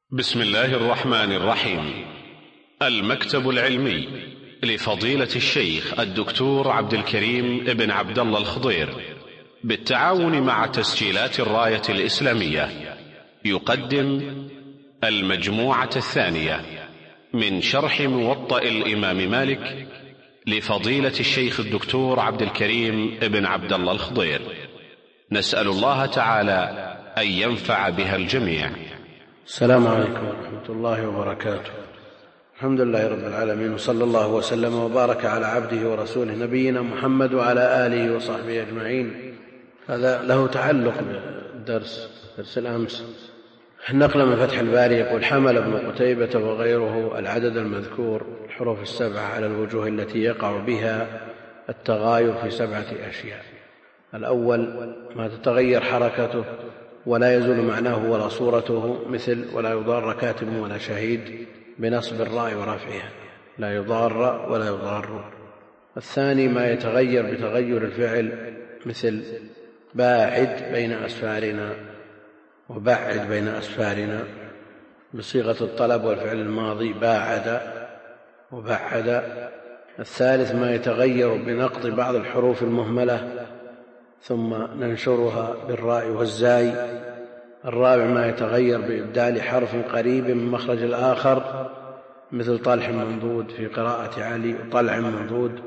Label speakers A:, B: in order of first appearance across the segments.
A: بسم الله الرحمن الرحيم. المكتب العلمي لفضيلة الشيخ الدكتور عبد الكريم ابن عبد الله الخضير بالتعاون مع تسجيلات الراية الإسلامية يقدم المجموعة الثانية من شرح موطأ الإمام مالك لفضيلة الشيخ الدكتور عبد الكريم ابن عبد الله الخضير، نسأل الله تعالى أن ينفع بها الجميع.
B: السلام عليكم ورحمة الله وبركاته. الحمد لله رب العالمين، وصلى الله وسلم وبارك على عبده ورسوله نبينا محمد وعلى آله وصحبه أجمعين. هذا له تعلق بالدرس الأمس. نقل من فتح الباري يقول: حمل ابن قتيبة وغيره العدد المذكور الحروف السبعة على الوجوه التي يقع بها التغاير في 7 أشياء. الأول ما تتغير حركته ولا يزول معناه ولا صورته، مثل ولا يضار كاتب ولا شهيد بنصب الراء ورفعها، لا يضار ولا يضار. الثاني ما يتغير بتغير الفعل، مثل باعد بين أسفارنا وبعد بين أسفارنا بصيغة الطلب والفعل الماضي، باعد وبعد. الثالث ما يتغير بنقض بعض الحروف المهملة ثم ننشرها بالراء والزاي. الرابع ما يتغير بإبدال حرف قريب من مخرج الآخر، مثل طلح منضود في قراءة علي وطلع منضود.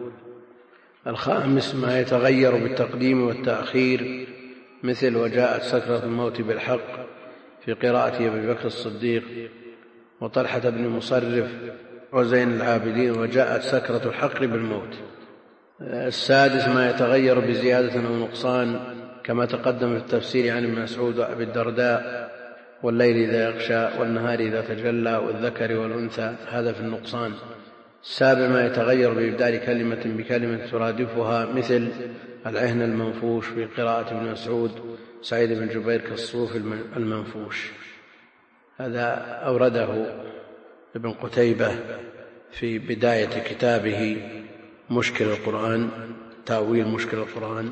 B: الخامس ما يتغير بالتقديم والتأخير، مثل وجاءت سكرة الموت بالحق في قراءة أبي بكر الصديق وطلحة بن مصرف وزين العابدين وجاءت سكرة الحق بالموت. السادس ما يتغير بزيادة أو نقصان، كما تقدم في التفسير عن ابن مسعود وأبي الدرداء: والليل إذا يغشى والنهار إذا تجلى والذكر والأنثى، هذا في النقصان. السابع ما يتغير بإبدال كلمة بكلمة ترادفها، مثل العهن المنفوش في قراءة ابن مسعود سعيد بن جبير كالصوف المنفوش. هذا أورده ابن قتيبة في بداية كتابه مشكل القرآن، تأويل مشكل القرآن،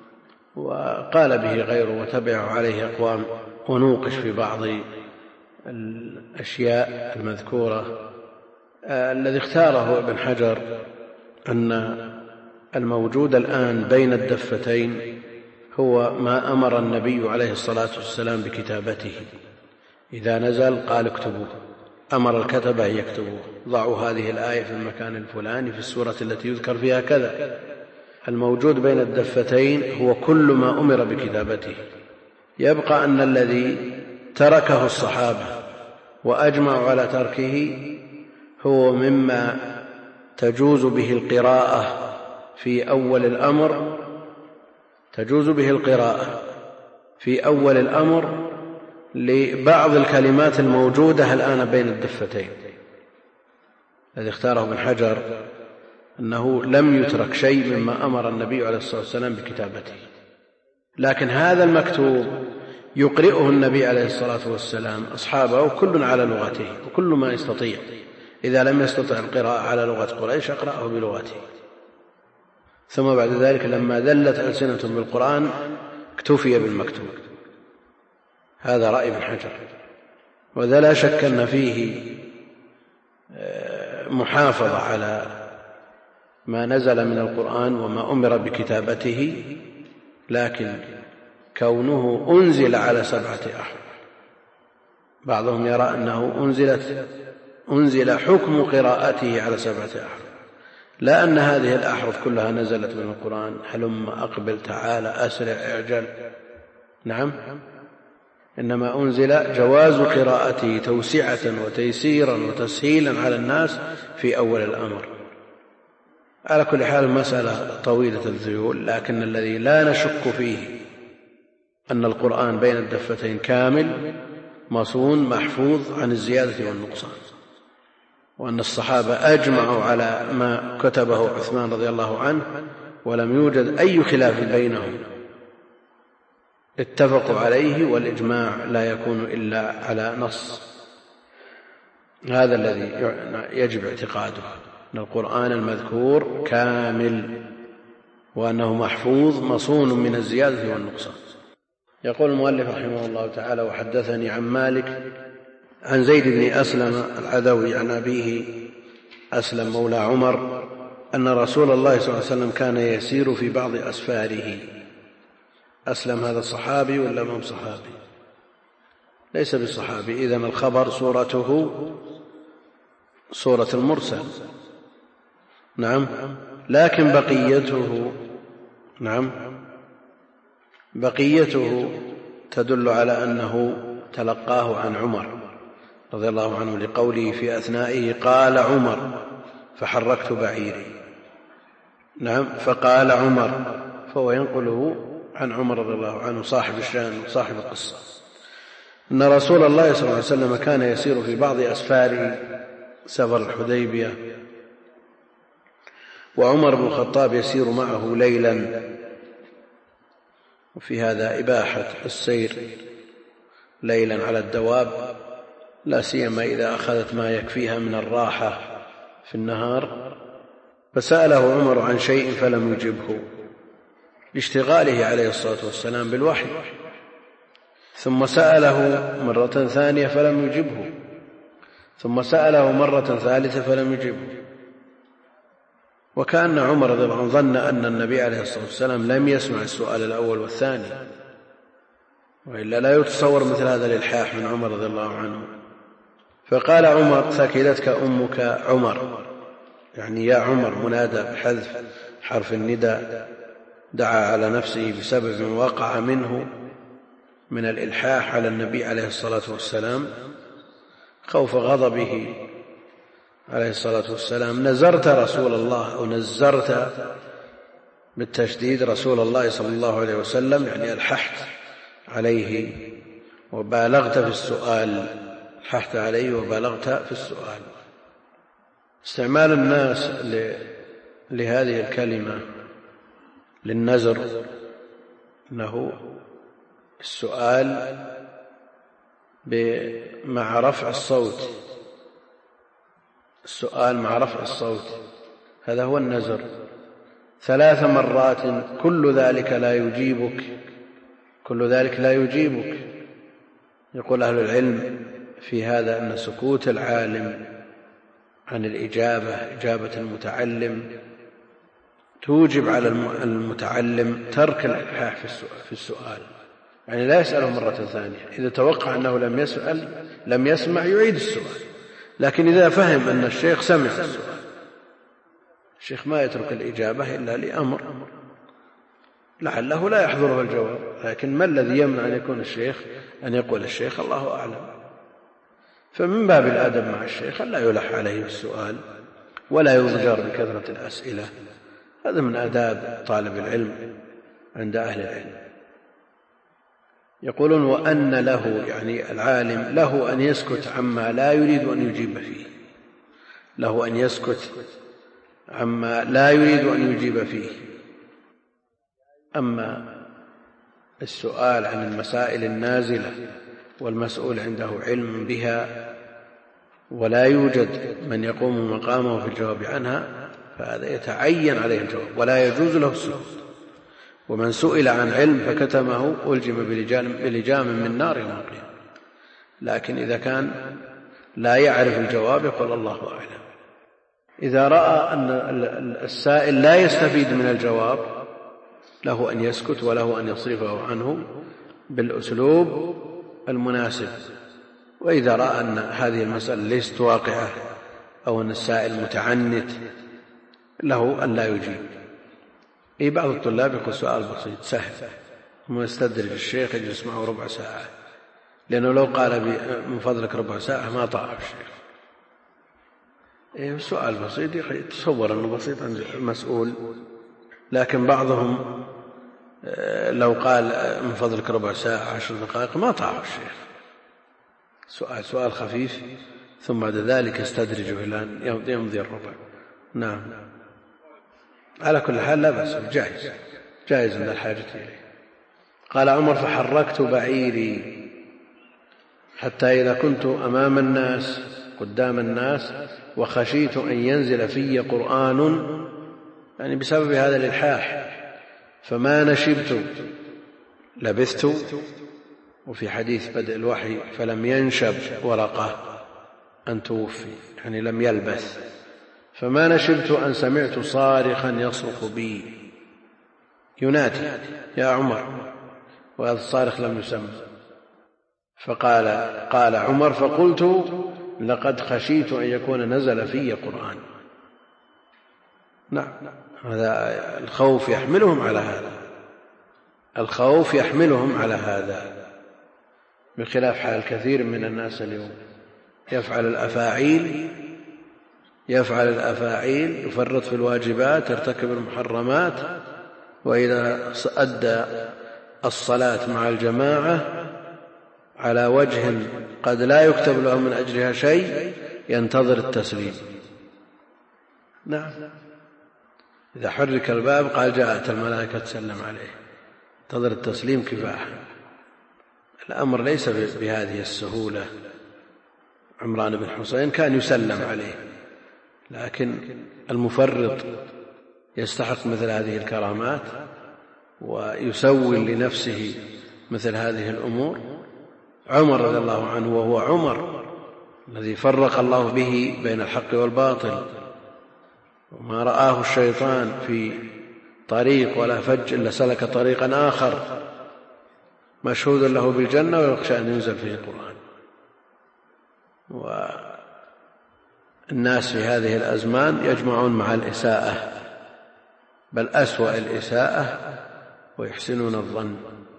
B: وقال به غيره وتبعه عليه أقوام، ونوقش في بعض الأشياء المذكورة. الذي اختاره ابن حجر أن الموجود الآن بين الدفتين هو ما أمر النبي عليه الصلاة والسلام بكتابته. إذا نزل قال اكتبوه، أمر الكتبة يكتبوه، ضعوا هذه الآية في المكان الفلاني في السورة التي يذكر فيها كذا. الموجود بين الدفتين هو كل ما أمر بكتابته. يبقى أن الذي تركه الصحابة وأجمعوا على تركه هو مما تجوز به القراءة في أول الأمر، تجوز به القراءة في أول الأمر لبعض الكلمات الموجودة الآن بين الدفتين. الذي اختاره ابن حجر أنه لم يترك شيء مما أمر النبي عليه الصلاة والسلام بكتابته، لكن هذا المكتوب يقرئه النبي عليه الصلاة والسلام أصحابه كل على لغته وكل ما يستطيع. إذا لم يستطع القراءة على لغة قريش أقرأه بلغته. ثم بعد ذلك لما ذلت ألسنة بالقرآن اكتفي بالمكتوب. هذا رأي ابن حجر، وذا لا شك أن فيه محافظة على ما نزل من القرآن وما أمر بكتابته، لكن كونه أنزل على 7 أحرف. بعضهم يرى أنه أنزل حكم قراءته على 7 أحرف، لا أن هذه الأحرف كلها نزلت من القرآن: هلم، أقبل، تعالى، أسرع، اعجل. نعم، إنما أنزل جواز قراءته توسعة وتيسيرا وتسهيلا على الناس في أول الأمر. على كل حال مسألة طويلة الذيول، لكن الذي لا نشك فيه أن القرآن بين الدفتين كامل مصون محفوظ عن الزيادة والنقصان، وأن الصحابة أجمعوا على ما كتبه عثمان رضي الله عنه ولم يوجد أي خلاف بينهم، اتفقوا عليه، والإجماع لا يكون إلا على نص. هذا الذي يجب اعتقاده، أن القرآن المذكور كامل وأنه محفوظ مصون من الزيادة والنقصان. يقول المؤلف رحمه الله تعالى: وحدثني عن مالك عن زيد بن أسلم العدوي عن أبيه أسلم مولى عمر أن رسول الله صلى الله عليه وسلم كان يسير في بعض أسفاره. أسلم هذا الصحابي ولا ما هو صحابي؟ ليس بالصحابي. إذن الخبر صورته صورة المرسل. نعم. لكن بقيته تدل على أنه تلقاه عن عمر رضي الله عنه لقوله في أثنائه قال عمر فحركت بعيري. نعم. فقال عمر، فهو ينقله عن عمر رضي الله عنه صاحب الشأن وصاحب القصة، أن رسول الله صلى الله عليه وسلم كان يسير في بعض أسفاره، سفر الحديبية، وعمر بن الخطاب يسير معه ليلا. وفي هذا إباحة السير ليلا على الدواب، لا سيما إذا أخذت ما يكفيها من الراحة في النهار. فسأله عمر عن شيء فلم يجبه لاشتغاله عليه الصلاة والسلام بالوحي، ثم سأله مرة ثانية فلم يجبه، ثم سأله مرة ثالثة فلم يجبه. وكأن عمر رضي الله عنه ظن أن النبي عليه الصلاة والسلام لم يسمع السؤال الأول والثاني، وإلا لا يتصور مثل هذا الإلحاح من عمر رضي الله عنه. فقال عمر ثكلتك أمك عمر، يعني يا عمر منادى بحذف حرف النداء، دعا على نفسه بسبب وقع منه من الإلحاح على النبي عليه الصلاة والسلام خوف غضبه عليه الصلاة والسلام. نزرت رسول الله، أو نزرت بالتشديد رسول الله صلى الله عليه وسلم، يعني ألححت عليه وبالغت في السؤال، ألححت عليه وبالغت في السؤال. استعمال الناس لهذه الكلمة للنزر أنه السؤال مع رفع الصوت، السؤال مع رفع الصوت، هذا هو النزر 3 مرات، كل ذلك لا يجيبك. يقول أهل العلم في هذا أن سكوت العالم عن الإجابة، إجابة المتعلم، توجب على المتعلم ترك الإلحاح في السؤال، يعني لا يسأله مرة ثانية. إذا توقع أنه لم يسمع يعيد السؤال، لكن إذا فهم أن الشيخ سمع السؤال، الشيخ ما يترك الإجابة إلا لأمر لعله لا يحضره الجواب، لكن ما الذي يمنع أن يكون الشيخ أن يقول الشيخ الله أعلم؟ فمن باب الأدب مع الشيخ لا يلح عليه السؤال ولا يضجر بكثرة الأسئلة، هذا من آداب طالب العلم عند أهل العلم. يقولون وأن له، يعني العالم له أن يسكت عما لا يريد أن يجيب فيه، له أن يسكت عما لا يريد أن يجيب فيه. أما السؤال عن المسائل النازلة والمسؤول عنده علم بها ولا يوجد من يقوم مقامه في الجواب عنها، فهذا يتعين عليه الجواب ولا يجوز له السكوت. ومن سئل عن علم فكتمه ألجم بلجام من نار يوم القيامة. لكن إذا كان لا يعرف الجواب يقول الله أعلم. إذا رأى أن السائل لا يستفيد من الجواب له أن يسكت وله أن يصرفه عنه بالأسلوب المناسب. وإذا رأى أن هذه المسألة ليست واقعة أو أن السائل متعنت له أن لا يجيب. بعض الطلاب يقول سؤال بسيط سهل ثم يستدرج الشيخ يجلس معه ربع ساعة، لأنه لو قال من فضلك ربع ساعة ما طاع الشيخ. سؤال بسيط يتصور أنه بسيط عن المسؤول، لكن بعضهم لو قال من فضلك ربع ساعة 10 دقائق ما طاع الشيخ. سؤال خفيف ثم بعد ذلك يستدرجه إلى أن يمضي الربع. نعم. على كل حال لا بأس، جائز عند الحاجة إليه. قال عمر فحركت بعيري حتى إذا كنت أمام الناس قدام الناس وخشيت أن ينزل في قرآن، يعني بسبب هذا الإلحاح، فما نشبت لبثت وفي حديث بدء الوحي فلم ينشب ورقة أن توفي، يعني لم يلبث. فما نشبت أن سمعت صارخا يصرخ بي ينادي يا عمر، وهذا الصارخ لم يسمى. قال عمر فقلت لقد خشيت أن يكون نزل في قرآن. نعم، هذا الخوف يحملهم على هذا، الخوف يحملهم على هذا، بخلاف حال كثير من الناس اليوم يفعل الأفاعيل، يفرط في الواجبات، يرتكب المحرمات، وإذا أدى الصلاة مع الجماعة على وجه قد لا يكتب له من أجلها شيء ينتظر التسليم. نعم، إذا حرك الباب قال جاءت الملائكة تسلم عليه، انتظر التسليم كفاحا. الأمر ليس بهذه السهولة. عمران بن حسين كان يسلم عليه، لكن المفرط يستحق مثل هذه الكرامات ويسول لنفسه مثل هذه الأمور. عمر رضي الله عنه، وهو عمر الذي فرق الله به بين الحق والباطل، وما رآه الشيطان في طريق ولا فج إلا سلك طريقا آخر، مشهود له بالجنة ويخشى أن ينزل فيه القرآن. والناس في هذه الأزمان يجمعون مع الإساءة، بل أسوأ الإساءة، ويحسنون الظن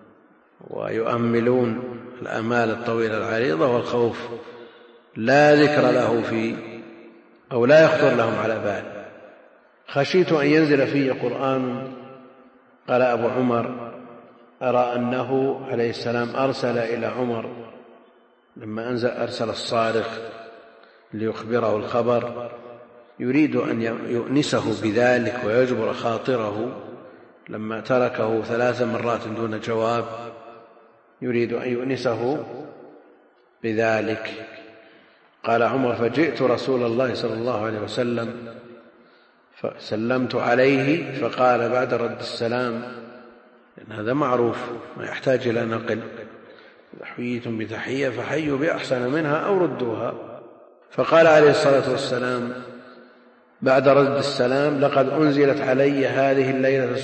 B: ويؤملون الآمال الطويلة العريضة، والخوف لا ذكر له أو لا يخطر لهم على بال. خشيت أن ينزل فيه قرآن. قال أبو عمر أرى أنه عليه السلام أرسل إلى عمر لما أرسل الصارخ ليخبره الخبر، يريد أن يؤنسه بذلك ويجبر خاطره، لما تركه 3 مرات دون جواب يريد أن يؤنسه بذلك. قال عمر فجئت رسول الله صلى الله عليه وسلم فسلمت عليه، فقال بعد رد السلام، لأن هذا معروف ما يحتاج إلى نقل، إذا حييتم بتحية فحيوا بأحسن منها أو ردوها. فقال عليه الصلاة والسلام بعد رد السلام لقد أنزلت علي هذه الليلة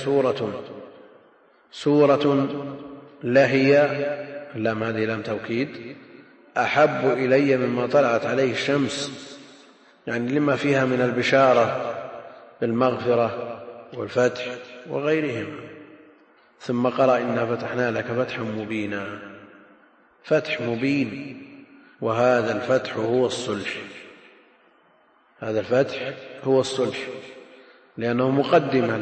B: سورة لهي، لام هذه لام توكيد، أحب إلي مما طلعت عليه الشمس، يعني لما فيها من البشارة بالمغفرة والفتح وغيرهم. ثم قرأ إنا فتحنا لك فتحا مبينا، فتح مبين، وهذا الفتح هو الصلح، هذا الفتح هو الصلح، لأنه مقدمة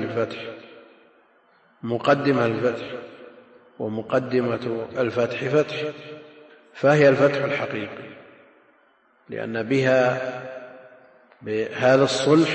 B: للفتح، ومقدمة الفتح فتح، فهي الفتح الحقيقي، لأن بهذا الصلح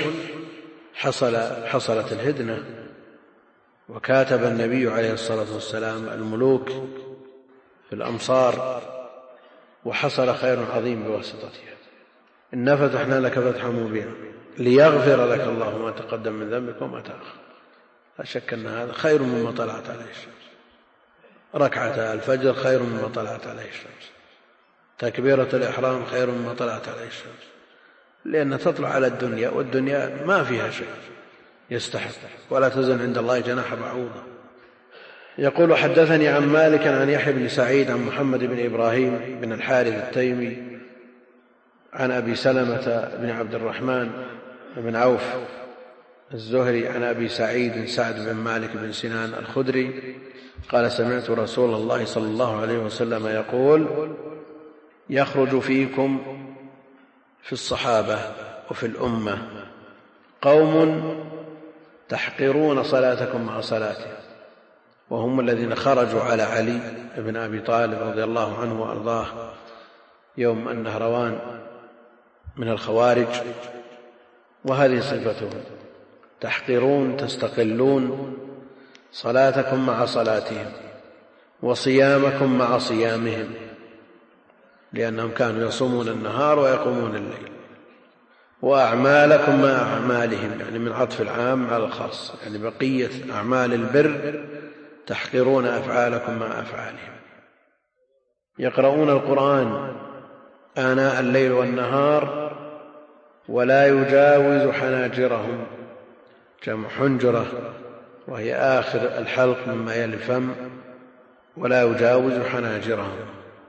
B: حصلت الهدنة، وكاتب النبي عليه الصلاة والسلام الملوك في الأمصار، وحصل خير عظيم بواسطتها. إنا فتحنا لك فتحا مبينا ليغفر لك الله ما تقدم من ذنبك وما تأخر. لا شك أن هذا خير مما طلعت عليه الشمس، ركعة الفجر خير مما طلعت عليه الشمس، تكبيرة الإحرام خير مما طلعت عليه الشمس، لأن تطلع على الدنيا، والدنيا ما فيها شيء يستحق، ولا تزن عند الله جناح بعوضة. يقول حدثني عن مالك عن يحيى بن سعيد عن محمد بن إبراهيم بن الحارث التيمي عن أبي سلمة بن عبد الرحمن بن عوف الزهري عن أبي سعيد سعد بن مالك بن سنان الخدري قال سمعت رسول الله صلى الله عليه وسلم يقول يخرج فيكم في الصحابة وفي الأمة قوم تحقرون صلاتكم مع صلاته، وهم الذين خرجوا على علي بن أبي طالب رضي الله عنه وأرضاه يوم النهروان من الخوارج، وهذه صفتهم، تحقرون تستقلون صلاتكم مع صلاتهم، وصيامكم مع صيامهم، لأنهم كانوا يصومون النهار ويقومون الليل، وأعمالكم مع أعمالهم، يعني من عطف العام على الخاص، يعني بقية أعمال البر تحقرون أفعالكم مع أفعالهم. يقرؤون القرآن آناء الليل والنهار ولا يجاوز حناجرهم، جمع حنجرة وهي آخر الحلق مما يلي الفم، ولا يجاوز حناجرهم.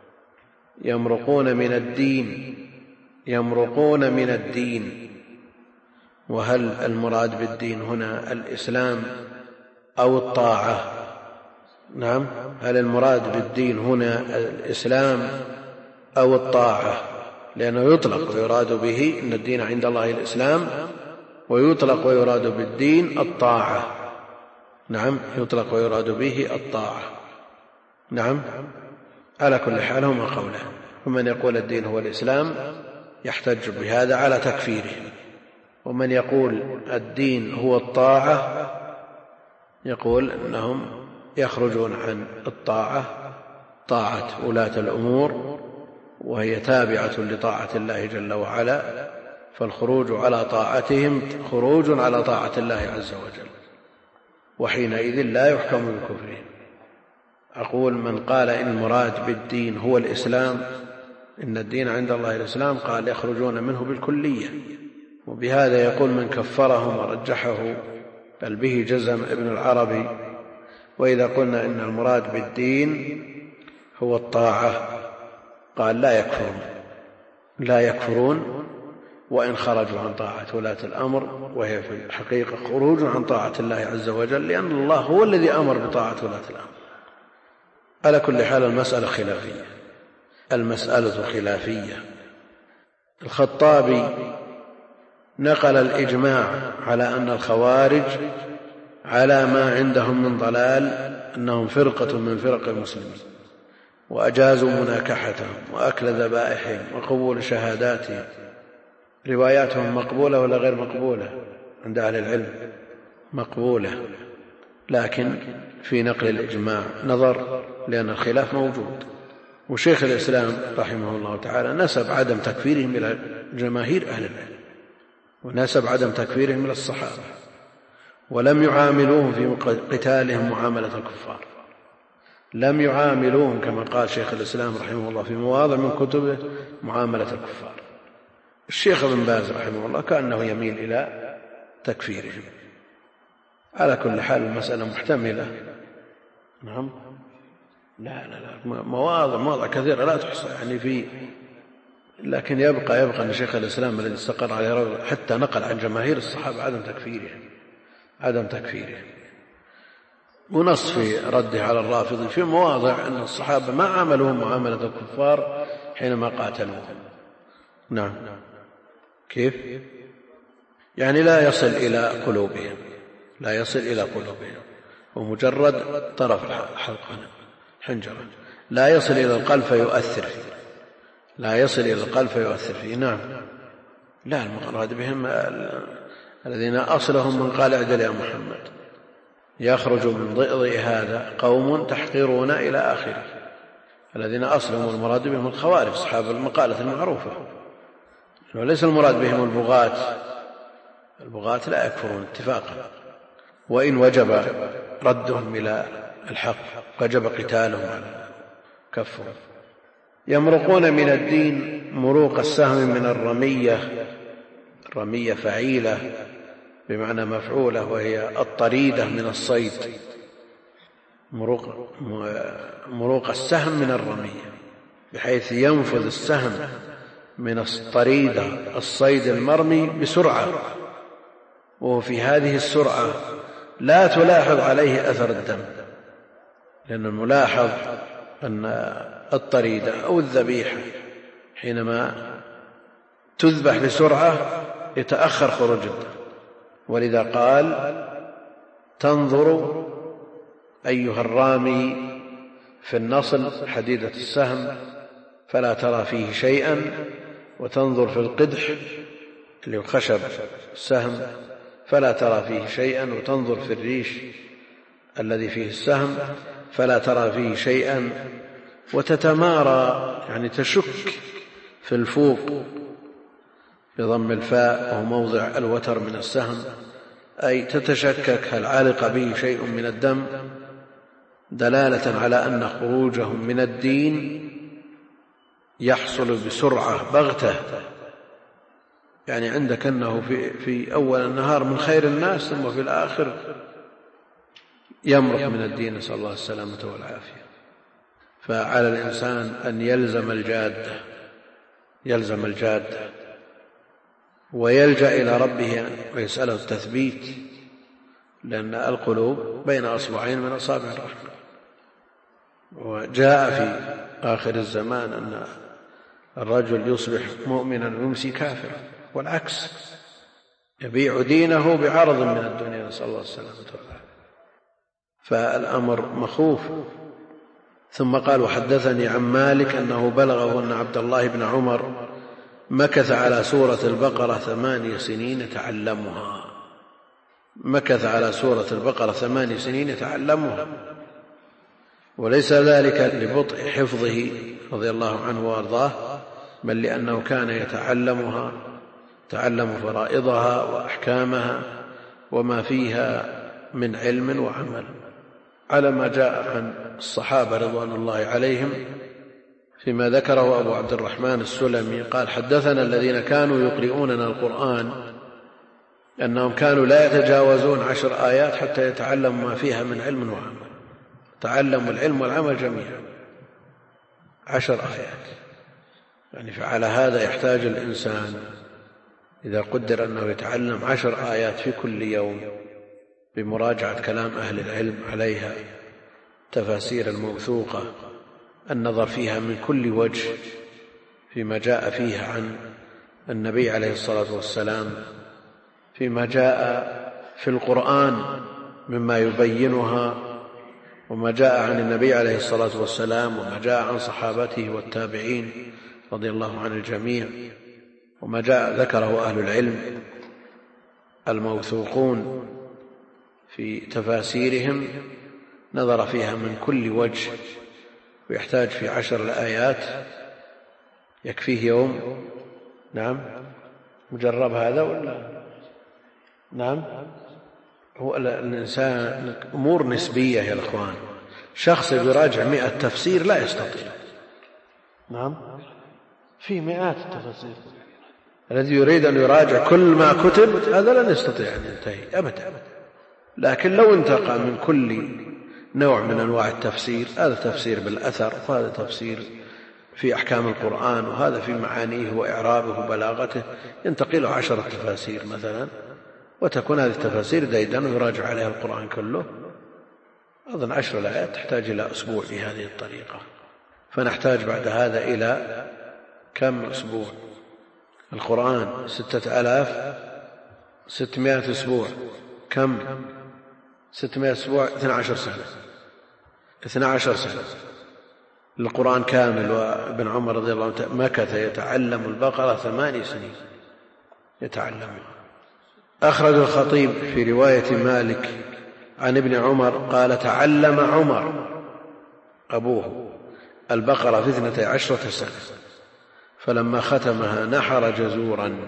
B: يمرقون من الدين، يمرقون من الدين. وهل المراد بالدين هنا الإسلام أو الطاعة؟ نعم، هل المراد بالدين هنا الإسلام أو الطاعة؟ لأنه يطلق ويراد به إن الدين عند الله الإسلام، ويطلق ويراد بالدين الطاعة. نعم، يطلق ويراد به الطاعة. نعم، على كل حال هما قولان. ومن يقول الدين هو الإسلام يحتج بهذا على تكفيره، ومن يقول الدين هو الطاعة يقول أنهم يخرجون عن الطاعة، طاعة ولاة الأمور، وهي تابعة لطاعة الله جل وعلا، فالخروج على طاعتهم خروج على طاعة الله عز وجل، وحينئذ لا يحكم بكفرهم. أقول من قال إن المراد بالدين هو الإسلام، إن الدين عند الله الإسلام، قال يخرجون منه بالكلية. وبهذا يقول من كفرهم ورجحه بل به جزم ابن العربي. وإذا قلنا إن المراد بالدين هو الطاعة قال لا يكفرون وإن خرجوا عن طاعة ولاة الأمر، وهي في الحقيقة خروج عن طاعة الله عز وجل، لأن الله هو الذي أمر بطاعة ولاة الأمر. على كل حال المسألة خلافية، المسألة خلافية. الخطابي نقل الإجماع على أن الخوارج على ما عندهم من ضلال، أنهم فرقة من فرق المسلمين، وأجازوا مناكحتهم وأكل ذبائحهم وقبول شهاداتهم. رواياتهم مقبولة ولا غير مقبولة عند أهل العلم؟ مقبولة، لكن في نقل الإجماع نظر، لأن الخلاف موجود. وشيخ الإسلام رحمه الله تعالى نسب عدم تكفيرهم إلى جماهير أهل العلم، ونسب عدم تكفيرهم إلى الصحابة، ولم يعاملوهم في قتالهم معاملة الكفار، لم يعاملوهم كما قال شيخ الإسلام رحمه الله في مواضع من كتبه معاملة الكفار. الشيخ ابن باز رحمه الله كأنه يميل إلى تكفيرهم. على كل حال المسألة محتملة. نعم، لا مواضع كثيرة لا تحصى يعني لكن يبقى أن شيخ الإسلام الذي استقر عليه حتى نقل عن جماهير الصحابة عدم تكفيرهم. ونص في رده على الرافضي في مواضع أن الصحابة ما عاملوهم معاملة الكفار حينما قاتلوهم. نعم، كيف؟ يعني لا يصل إلى قلوبهم، ومجرد طرف الحلقة حنجرة، لا يصل إلى القلب فيؤثر فيه. نعم، لا، المراد بهم الذين أصلهم من قال اعدل يا محمد، يخرج من ضئضئ هذا قوم تحقرون إلى آخره. الذين أصلهم المراد بهم الخوارج أصحاب المقالة المعروفة، وليس المراد بهم البغاة لا يكفرون اتفاقا، وإن وجب ردهم إلى الحق وجب قتالهم على كفهم. يمرقون من الدين مروق السهم من الرمية فعيلة بمعنى مفعولة، وهي الطريدة من الصيد. مروق السهم من الرمية، بحيث ينفذ السهم من الطريدة الصيد المرمي بسرعة، وفي هذه السرعة لا تلاحظ عليه أثر الدم، لأن الملاحظ أن الطريدة أو الذبيحة حينما تذبح بسرعة يتأخر خروج الدم، ولذا قال تنظر أيها الرامي في النصل حديدة السهم فلا ترى فيه شيئا، وتنظر في القدح اللي خشب السهم فلا ترى فيه شيئا، وتنظر في الريش الذي فيه السهم فلا ترى فيه شيئا، وتتمارى يعني تشك في الفوق بضم الفاء وهو موضع الوتر من السهم، أي تتشكك هل علق به شيء من الدم، دلالة على أن خروجهم من الدين يحصل بسرعة بغتة، يعني عندك أنه في أول النهار من خير الناس، ثم في الآخر يمرق من الدين، نسأل الله السلامة والعافية. فعلى الإنسان أن يلزم الجادة ويلجأ إلى ربه ويسأله التثبيت، لأن القلوب بين أصبعين من أصابع الرحمن. وجاء في آخر الزمان أن الرجل يصبح مؤمنا ويمسي كافرا، والعكس، يبيع دينه بعرض من الدنيا، نسأل الله السلامة والعافية. فالأمر مخوف. ثم قال: وحدثني عن مالك أنه بلغه أن عبد الله بن عمر مكث على سورة البقرة 8 سنين يتعلمها. مكث على سورة البقرة 8 سنين يتعلمها، وليس ذلك لبطء حفظه رضي الله عنه وارضاه، بل لأنه كان يتعلم فرائضها وأحكامها وما فيها من علم وعمل، على ما جاء عن الصحابة رضوان الله عليهم فيما ذكره أبو عبد الرحمن السلمي قال: حدثنا الذين كانوا يقرؤوننا القرآن أنهم كانوا لا يتجاوزون 10 آيات حتى يتعلموا ما فيها من علم وعمل. تعلموا العلم والعمل جميعا 10 آيات. يعني فعلى هذا يحتاج الإنسان إذا قدر أنه يتعلم 10 آيات في كل يوم بمراجعة كلام أهل العلم عليها، تفاسير الموثوقة، النظر فيها من كل وجه فيما جاء فيها عن النبي عليه الصلاة والسلام، فيما جاء في القرآن مما يبينها، وما جاء عن النبي عليه الصلاة والسلام، وما جاء عن صحابته والتابعين رضي الله عن الجميع، وما جاء ذكره أهل العلم الموثوقون في تفاسيرهم، نظر فيها من كل وجه، ويحتاج في 10 الآيات يكفيه يوم. نعم، مجرب هذا ولا؟ نعم، هو الإنسان أمور نسبية يا الأخوان. شخص يراجع 100 تفسير لا يستطيع. نعم، في مئات التفاسير. الذي يريد أن يراجع كل ما كتب هذا لن يستطيع أن ينتهي أبدا. لكن لو انتقى من كل نوع من أنواع التفسير، هذا تفسير بالأثر، وهذا تفسير في أحكام القرآن، وهذا في معانيه وإعرابه وبلاغته، ينتقي له 10 تفاسير مثلا، وتكون هذه التفاسير ديدن ويراجع عليها القرآن كله. أظن 10 الآيات تحتاج إلى أسبوع بهذه الطريقة، فنحتاج بعد هذا إلى كم أسبوع؟ القرآن 6600 أسبوع، كم 600 أسبوع؟ 12 سنة. 12 سنة القرآن كامل. وابن عمر رضي الله عنه مكث يتعلم البقرة 8 سنين يتعلمها. أخرج الخطيب في رواية مالك عن ابن عمر قال: تعلم عمر أبوه البقرة في 12 سنة، فلما ختمها نحر جزورا.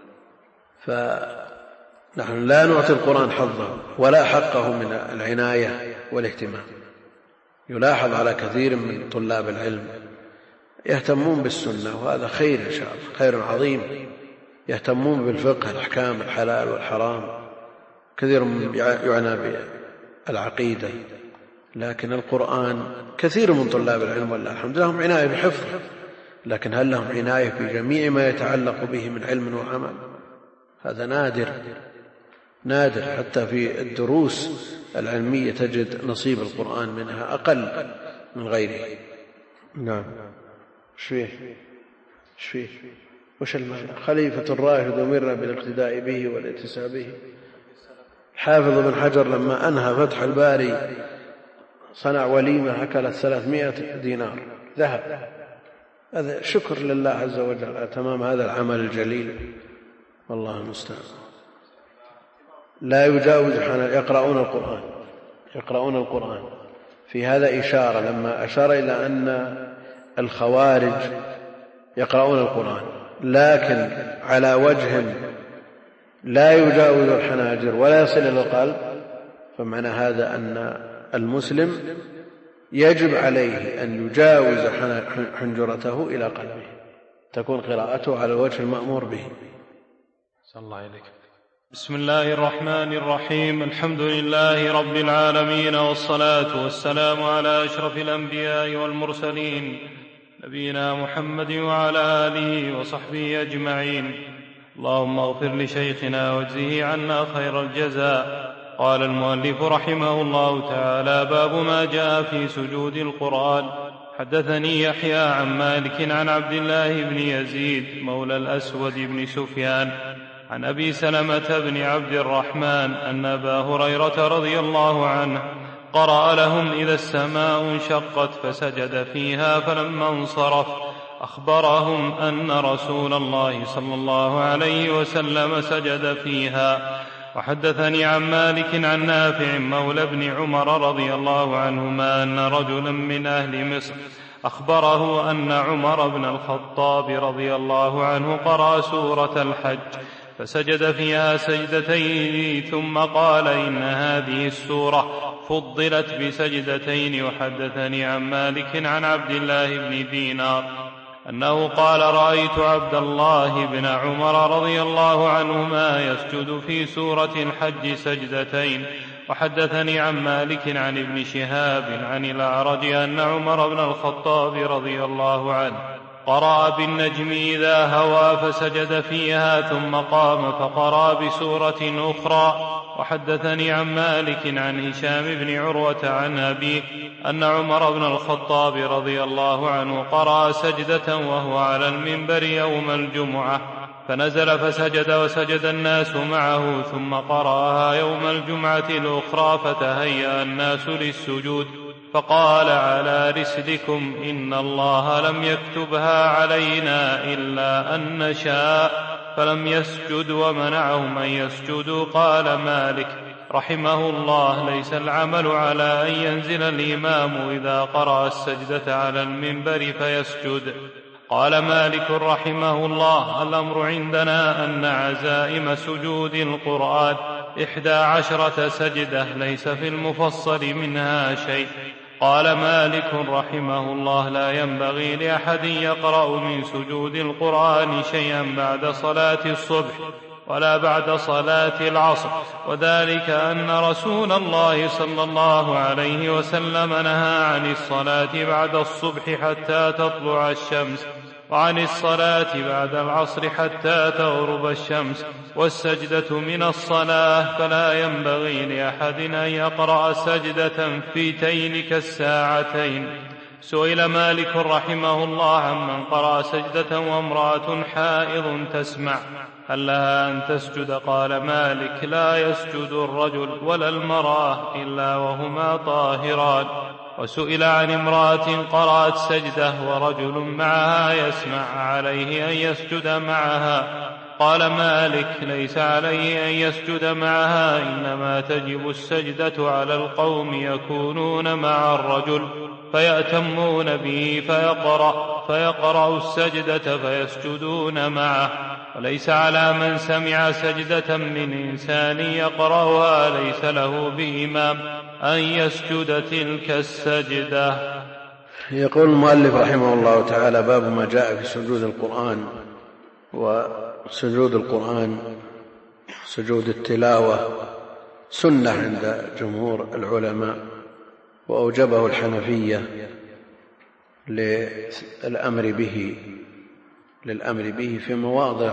B: فنحن لا نعطي القرآن حظه ولا حقه من العناية والاهتمام. يلاحظ على كثير من طلاب العلم يهتمون بالسنة، وهذا خير إن شاء الله، خير عظيم. يهتمون بالفقه، الأحكام، الحلال والحرام، كثير يعنى بالعقيدة. لكن القرآن كثير من طلاب العلم والله الحمد لهم عناية بحفظه، لكن هل لهم عناية بجميع ما يتعلق به من علم وعمل؟ هذا نادر. حتى في الدروس العلمية تجد نصيب القرآن منها أقل من غيره. نعم، شفيه وش المعنى؟ خليفة راشد أمرنا بالاقتداء به والاتساء به. حافظ بن حجر لما أنهى فتح الباري صنع وليمة أكلت 300 دينار ذهب. هذا شكر لله عز وجل على تمام هذا العمل الجليل، والله المستعان. لا يجاوز يقرؤون القرآن. في هذا إشارة لما أشار إلى أن الخوارج يقرؤون القرآن، لكن على وجه لا يجاوز الحناجر ولا يصل إلى القلب، فمعنى هذا أن المسلم يجب عليه أن يجاوز حنجرته إلى قلبه، تكون قراءته على الوجه المأمور به.
C: صلى الله عليك.
D: بسم الله الرحمن الرحيم. الحمد لله رب العالمين، والصلاة والسلام على أشرف الأنبياء والمرسلين، نبينا محمد وعلى آله وصحبه أجمعين. اللهم اغفر لشيخنا واجزه عنا خير الجزاء. قال المؤلف رحمه الله تعالى: باب ما جاء في سجود القرآن. حدثني يحيى عن مالك عن عبد الله بن يزيد مولى الأسود بن سفيان عن أبي سلمة بن عبد الرحمن أن أبا هريرة رضي الله عنه قرأ لهم: إذا السماء انشقت فسجد فيها، فلما انصرف أخبرهم أن رسول الله صلى الله عليه وسلم سجد فيها. وحدثني عن مالك عن نافع مولى بن عمر رضي الله عنهما أن رجلا من أهل مصر أخبره أن عمر بن الخطاب رضي الله عنه قرأ سورة الحج فسجد فيها سجدتين، ثم قال: إن هذه السورة فضلت بسجدتين. وحدثني عن مالك عن عبد الله بن دينار أنه قال: رأيت عبد الله بن عمر رضي الله عنهما يسجد في سورة الحج سجدتين. وحدثني عن مالك عن ابن شهاب عن الأعرج أن عمر بن الخطاب رضي الله عنه قرأ بالنجم إذا هوى فسجد فيها، ثم قام فقرأ بسورة أخرى. وحدثني عن مالك عن هشام بن عروة عن أبيه أن عمر بن الخطاب رضي الله عنه قرأ سجدة وهو على المنبر يوم الجمعة، فنزل فسجد وسجد الناس معه، ثم قرأها يوم الجمعة الأخرى فتهيأ الناس للسجود، فقال: على رسلكم، إن الله لم يكتبها علينا إلا أن نشاء، فلم يسجد ومنعهم أن يسجدوا. قال مالك رحمه الله: ليس العمل على أن ينزل الإمام إذا قرأ السجدة على المنبر فيسجد. قال مالك رحمه الله: الأمر عندنا أن عزائم سجود القرآن 11 سجدة، ليس في المفصل منها شيء. قال مالك رحمه الله: لا ينبغي لأحد يقرأ من سجود القرآن شيئا بعد صلاة الصبح ولا بعد صلاة العصر، وذلك أن رسول الله صلى الله عليه وسلم نهى عن الصلاة بعد الصبح حتى تطلع الشمس، وعن الصلاة بعد العصر حتى تغرب الشمس، والسجدة من الصلاة، فلا ينبغي لأحد أن يقرأ سجدة فيتين كالساعتين. سئل مالك رحمه الله عمن قرأ سجدة وامرأة حائض تسمع هل لها أن تسجد؟ قال مالك: لا يسجد الرجل ولا المرأة إلا وهما طاهران. وسئل عن امرأة قرأت سجدة ورجل معها يسمع عليه أن يسجد معها؟ قال مالك: ليس عليه أن يسجد معها، إنما تجب السجدة على القوم يكونون مع الرجل فيأتمون به فيقرأ السجدة فيسجدون معه، وليس على من سمع سجدة من إنسان يقرأها ليس له بإمام أن يسجد تلك السجدة.
B: يقول المؤلف رحمه الله تعالى: باب ما جاء في سجود القرآن. وسجود القرآن سجود التلاوة سنة عند جمهور العلماء، وأوجبه الحنفية للأمر به في مواضع،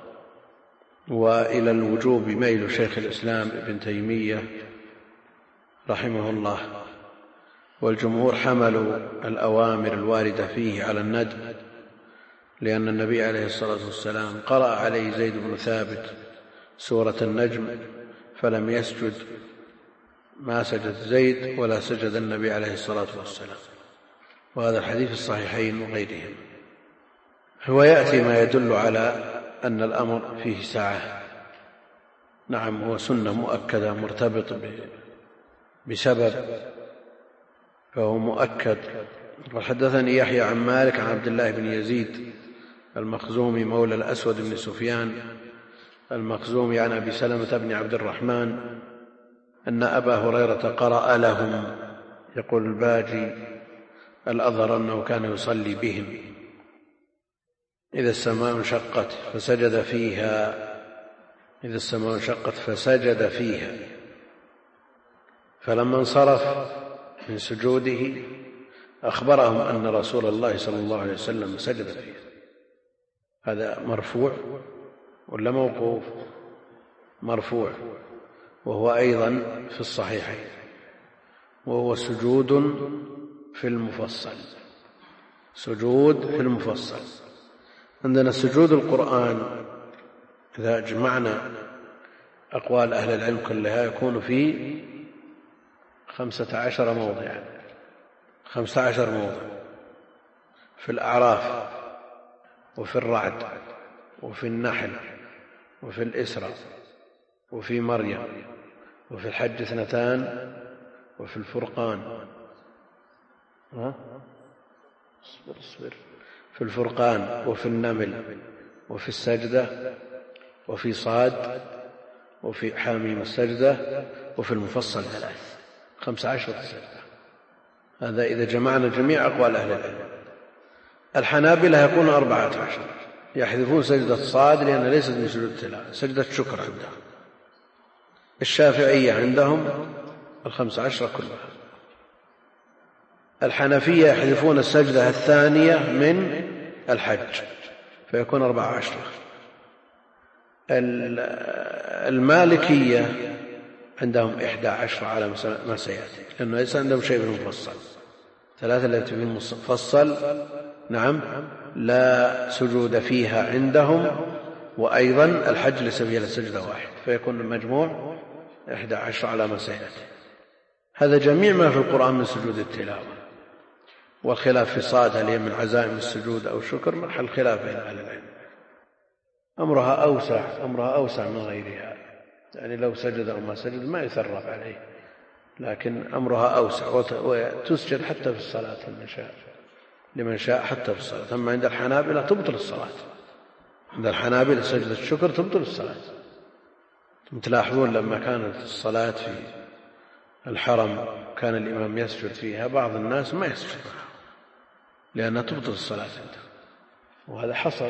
B: وإلى الوجوب ميل شيخ الإسلام ابن تيمية رحمه الله. والجمهور حملوا الأوامر الواردة فيه على الندب، لأن النبي عليه الصلاة والسلام قرأ عليه زيد بن ثابت سورة النجم فلم يسجد، ما سجد زيد ولا سجد النبي عليه الصلاة والسلام، وهذا الحديث في الصحيحين وغيرهم. ويأتي ما يدل على أن الأمر فيه سعة. نعم، هو سنة مؤكدة مرتبط بسبب، فهو مؤكد. وحدثني يحيى عن مالك عن عبد الله بن يزيد المخزومي مولى الأسود بن سفيان المخزومي عن أبي سلمة بن عبد الرحمن أن أبا هريرة قرأ لهم يقول الباجي الأظهر أنه كان يصلي بهم إذا السماء انشقت فسجد فيها فلما انصرف من سجوده أخبرهم أن رسول الله صلى الله عليه وسلم سجد فيها. هذا مرفوع ولا موقوف؟ مرفوع، وهو أيضا في الصحيحين، وهو سجود في المفصل. عندنا سجود القرآن إذا جمعنا أقوال أهل العلم كلها يكون في 15 موضعا، 15 موضع، في الأعراف وفي الرعد وفي النحل وفي الإسراء وفي مريم وفي الحج 2 وفي الفرقان في الفرقان وفي النمل وفي السجدة وفي صاد وفي حاميم السجدة وفي المفصل 15 سجدة. هذا إذا جمعنا جميع أقوال أهل العلم. الحنابلة يكون 14، يحذفون سجدة صاد لأنها ليست من سجود التلاوة، سجدة شكر عندهم. الشافعية عندهم 15 كلها. الحنفية يحذفون السجدة الثانية من الحج فيكون 14. المالكية عندهم 11 على ما سيأتي، لأنه ليس عندهم شيء بالمفصل. 3 التي في المفصل نعم لا سجود فيها عندهم، وأيضا الحج ليس فيها سجدة واحد، فيكون المجموع 11 على ما سيأتي. هذا جميع ما في القرآن من سجود التلاوة. والخلاف في صاد هل هي من عزائم السجود أو شكر محل خلاف بين أهل العلم. أمرها أوسع من غيرها، يعني لو سجد أو ما سجد ما يثرب عليه، لكن أمرها أوسع وتسجد حتى في الصلاة لمن شاء حتى في الصلاة. أما عند الحنابلة تبطل الصلاة، عند الحنابلة سجدة الشكر تبطل الصلاة. تلاحظون لما كانت الصلاة في الحرم كان الإمام يسجد فيها، بعض الناس ما يسجد معه لأنها تبطل الصلاة عنده، وهذا حصل.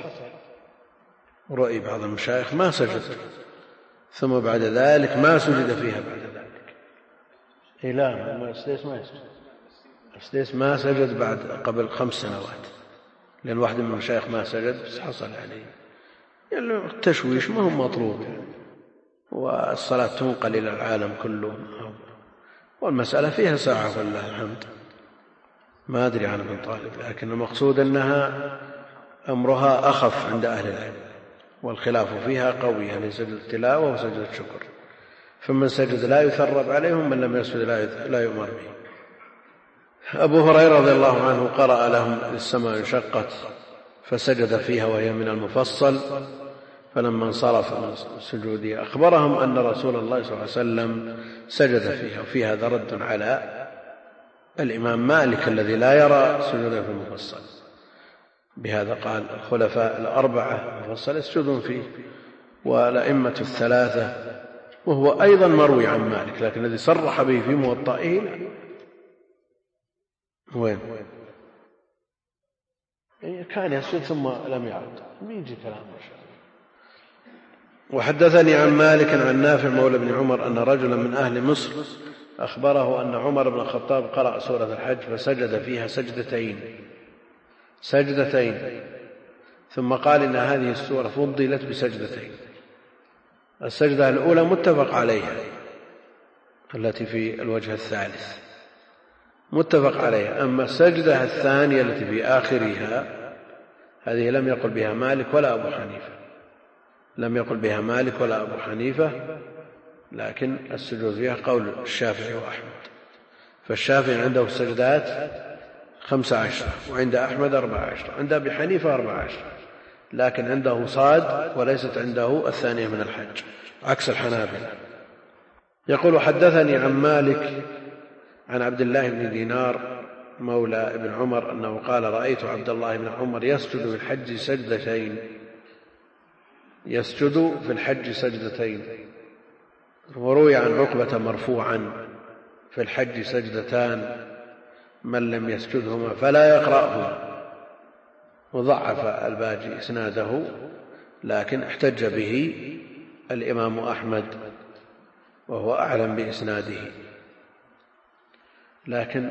B: رأي بعض المشايخ ما سجد، ثم بعد ذلك ما سجد فيها بعد ذلك. لا السديس ما يسجد، السديس ما سجد بعد قبل 5 سنوات، لأن واحد من المشايخ ما سجد بس حصل عليه يعني التشويش ما هو مطلوب يعني. والصلاة تنقل إلى العالم كله، والمسألة فيها ساعة والله الحمد. ما أدري عن ابن طالب، لكن المقصود أنها أمرها أخف عند أهل العلم، والخلاف فيها قوي، يعني سجد التلاوة وسجد الشكر. فمن سجد لا يثرب عليهم، من لم يسجد لا يؤمر به. أبو هريرة رضي الله عنه قرأ لهم السماء انشقت فسجد فيها وهي من المفصل، فلما انصرف من سجوده أخبرهم أن رسول الله صلى الله عليه وسلم سجد فيها. وفي هذا رد على الإمام مالك الذي لا يرى سجودا في المفصل. بهذا قال الخلفاء 4 المفصل يسجدون فيه، والأئمة 3، وهو أيضا مروي عن مالك، لكن الذي صرح به في موطئه وين كان يسجد ثم لم يعد، يجي كلام إن شاء الله. وحدثني عن مالك عن نافع مولى بن عمر أن رجلا من أهل مصر أخبره أن عمر بن الخطاب قرأ سورة الحج فسجد فيها سجدتين، ثم قال إن هذه السورة فضلت بسجدتين. السجدة الأولى متفق عليها التي في الوجه الثالث متفق عليها، أما السجدة الثانية التي في آخرها هذه لم يقل بها مالك ولا أبو حنيفة، لكن السجود فيها قول الشافعي وأحمد. فالشافعي عنده السجدات 15 وعند أحمد 14، عند أبي حنيفة 14، لكن عنده صاد وليست عنده الثانية من الحج عكس الحنابلة. يقول حدثني عن مالك عن عبد الله بن دينار مولى ابن عمر أنه قال رأيت عبد الله بن عمر يسجد في الحج سجدتين. وروي عن عقبة مرفوعا في الحج سجدتان من لم يسجدهما فلا يقرأهما. وضعف الباجي إسناده، لكن احتج به الإمام أحمد وهو أعلم بإسناده. لكن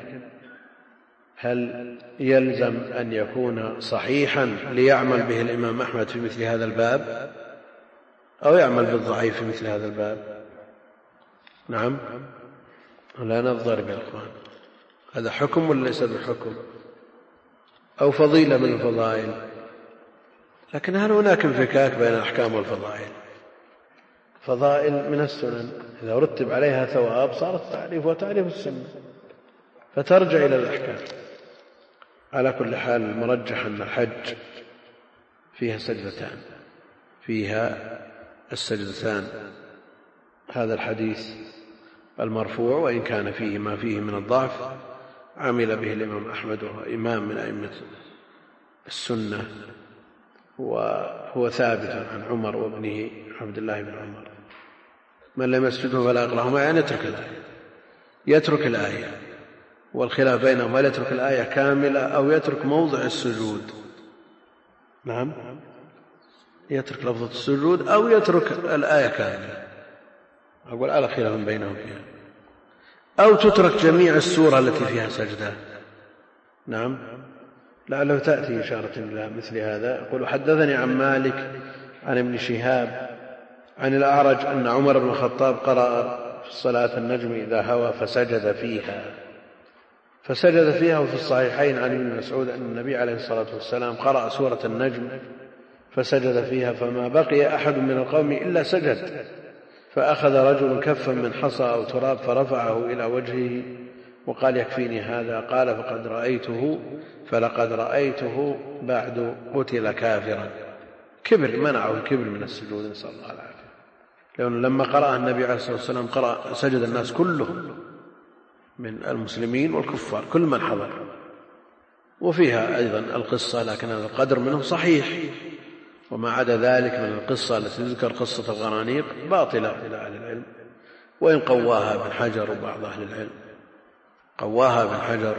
B: هل يلزم أن يكون صحيحا ليعمل به الإمام أحمد في مثل هذا الباب، أو يعمل بالضعيف في مثل هذا الباب؟ نعم، لا نضرب يا أخوان، هذا حكم ولا ليس بحكم، أو فضيلة من الفضائل. لكن هل هناك انفكاك بين الأحكام والفضائل؟ فضائل من السنن إذا رتب عليها ثواب صارت تعريف وتعريف السنة، فترجع إلى الأحكام. على كل حال المرجح أن الحج فيها السجدتان. هذا الحديث المرفوع وإن كان فيه ما فيه من الضعف عمل به الإمام أحمد وهو إمام من أئمة السنة، وهو ثابت عن عمر وابنه عبد الله بن عمر: من لم يسجده فلا يقرأهما، يعني يترك الآية. والخلاف بينهم هل يترك الآية كاملة أو يترك موضع السجود. نعم، يترك لفظة السجود أو يترك الآية كاملة، أقول على خلاف بينهم فيها. أو تترك جميع السورة التي فيها سجدة. نعم، لعله تأتي إشارة إلى مثل هذا. يقول: حدثني عن مالك عن ابن شهاب عن الأعرج أن عمر بن الخطاب قرأ في الصلاة النجم إذا هوى فسجد فيها. وفي الصحيحين عن ابن مسعود أن النبي عليه الصلاة والسلام قرأ سورة النجم فسجد فيها، فما بقي أحد من القوم إلا سجد، فأخذ رجل كفا من حصى أو تراب فرفعه إلى وجهه وقال: يكفيني هذا. قال: فلقد رأيته بعد قتل كافرا. كبر، منعه الكبر من السجود، نسأل الله العافية. لأنه لما قرأ النبي عليه الصلاة والسلام سجد الناس كلهم من المسلمين والكفار، كل من حضر. وفيها أيضا القصة، لكن هذا القدر منه صحيح، وما عدا ذلك من القصة التي تذكر قصة الغرانيق باطلة إلى أهل العلم، وإن قواها ابن حجر وبعض أهل العلم قواها ابن حجر.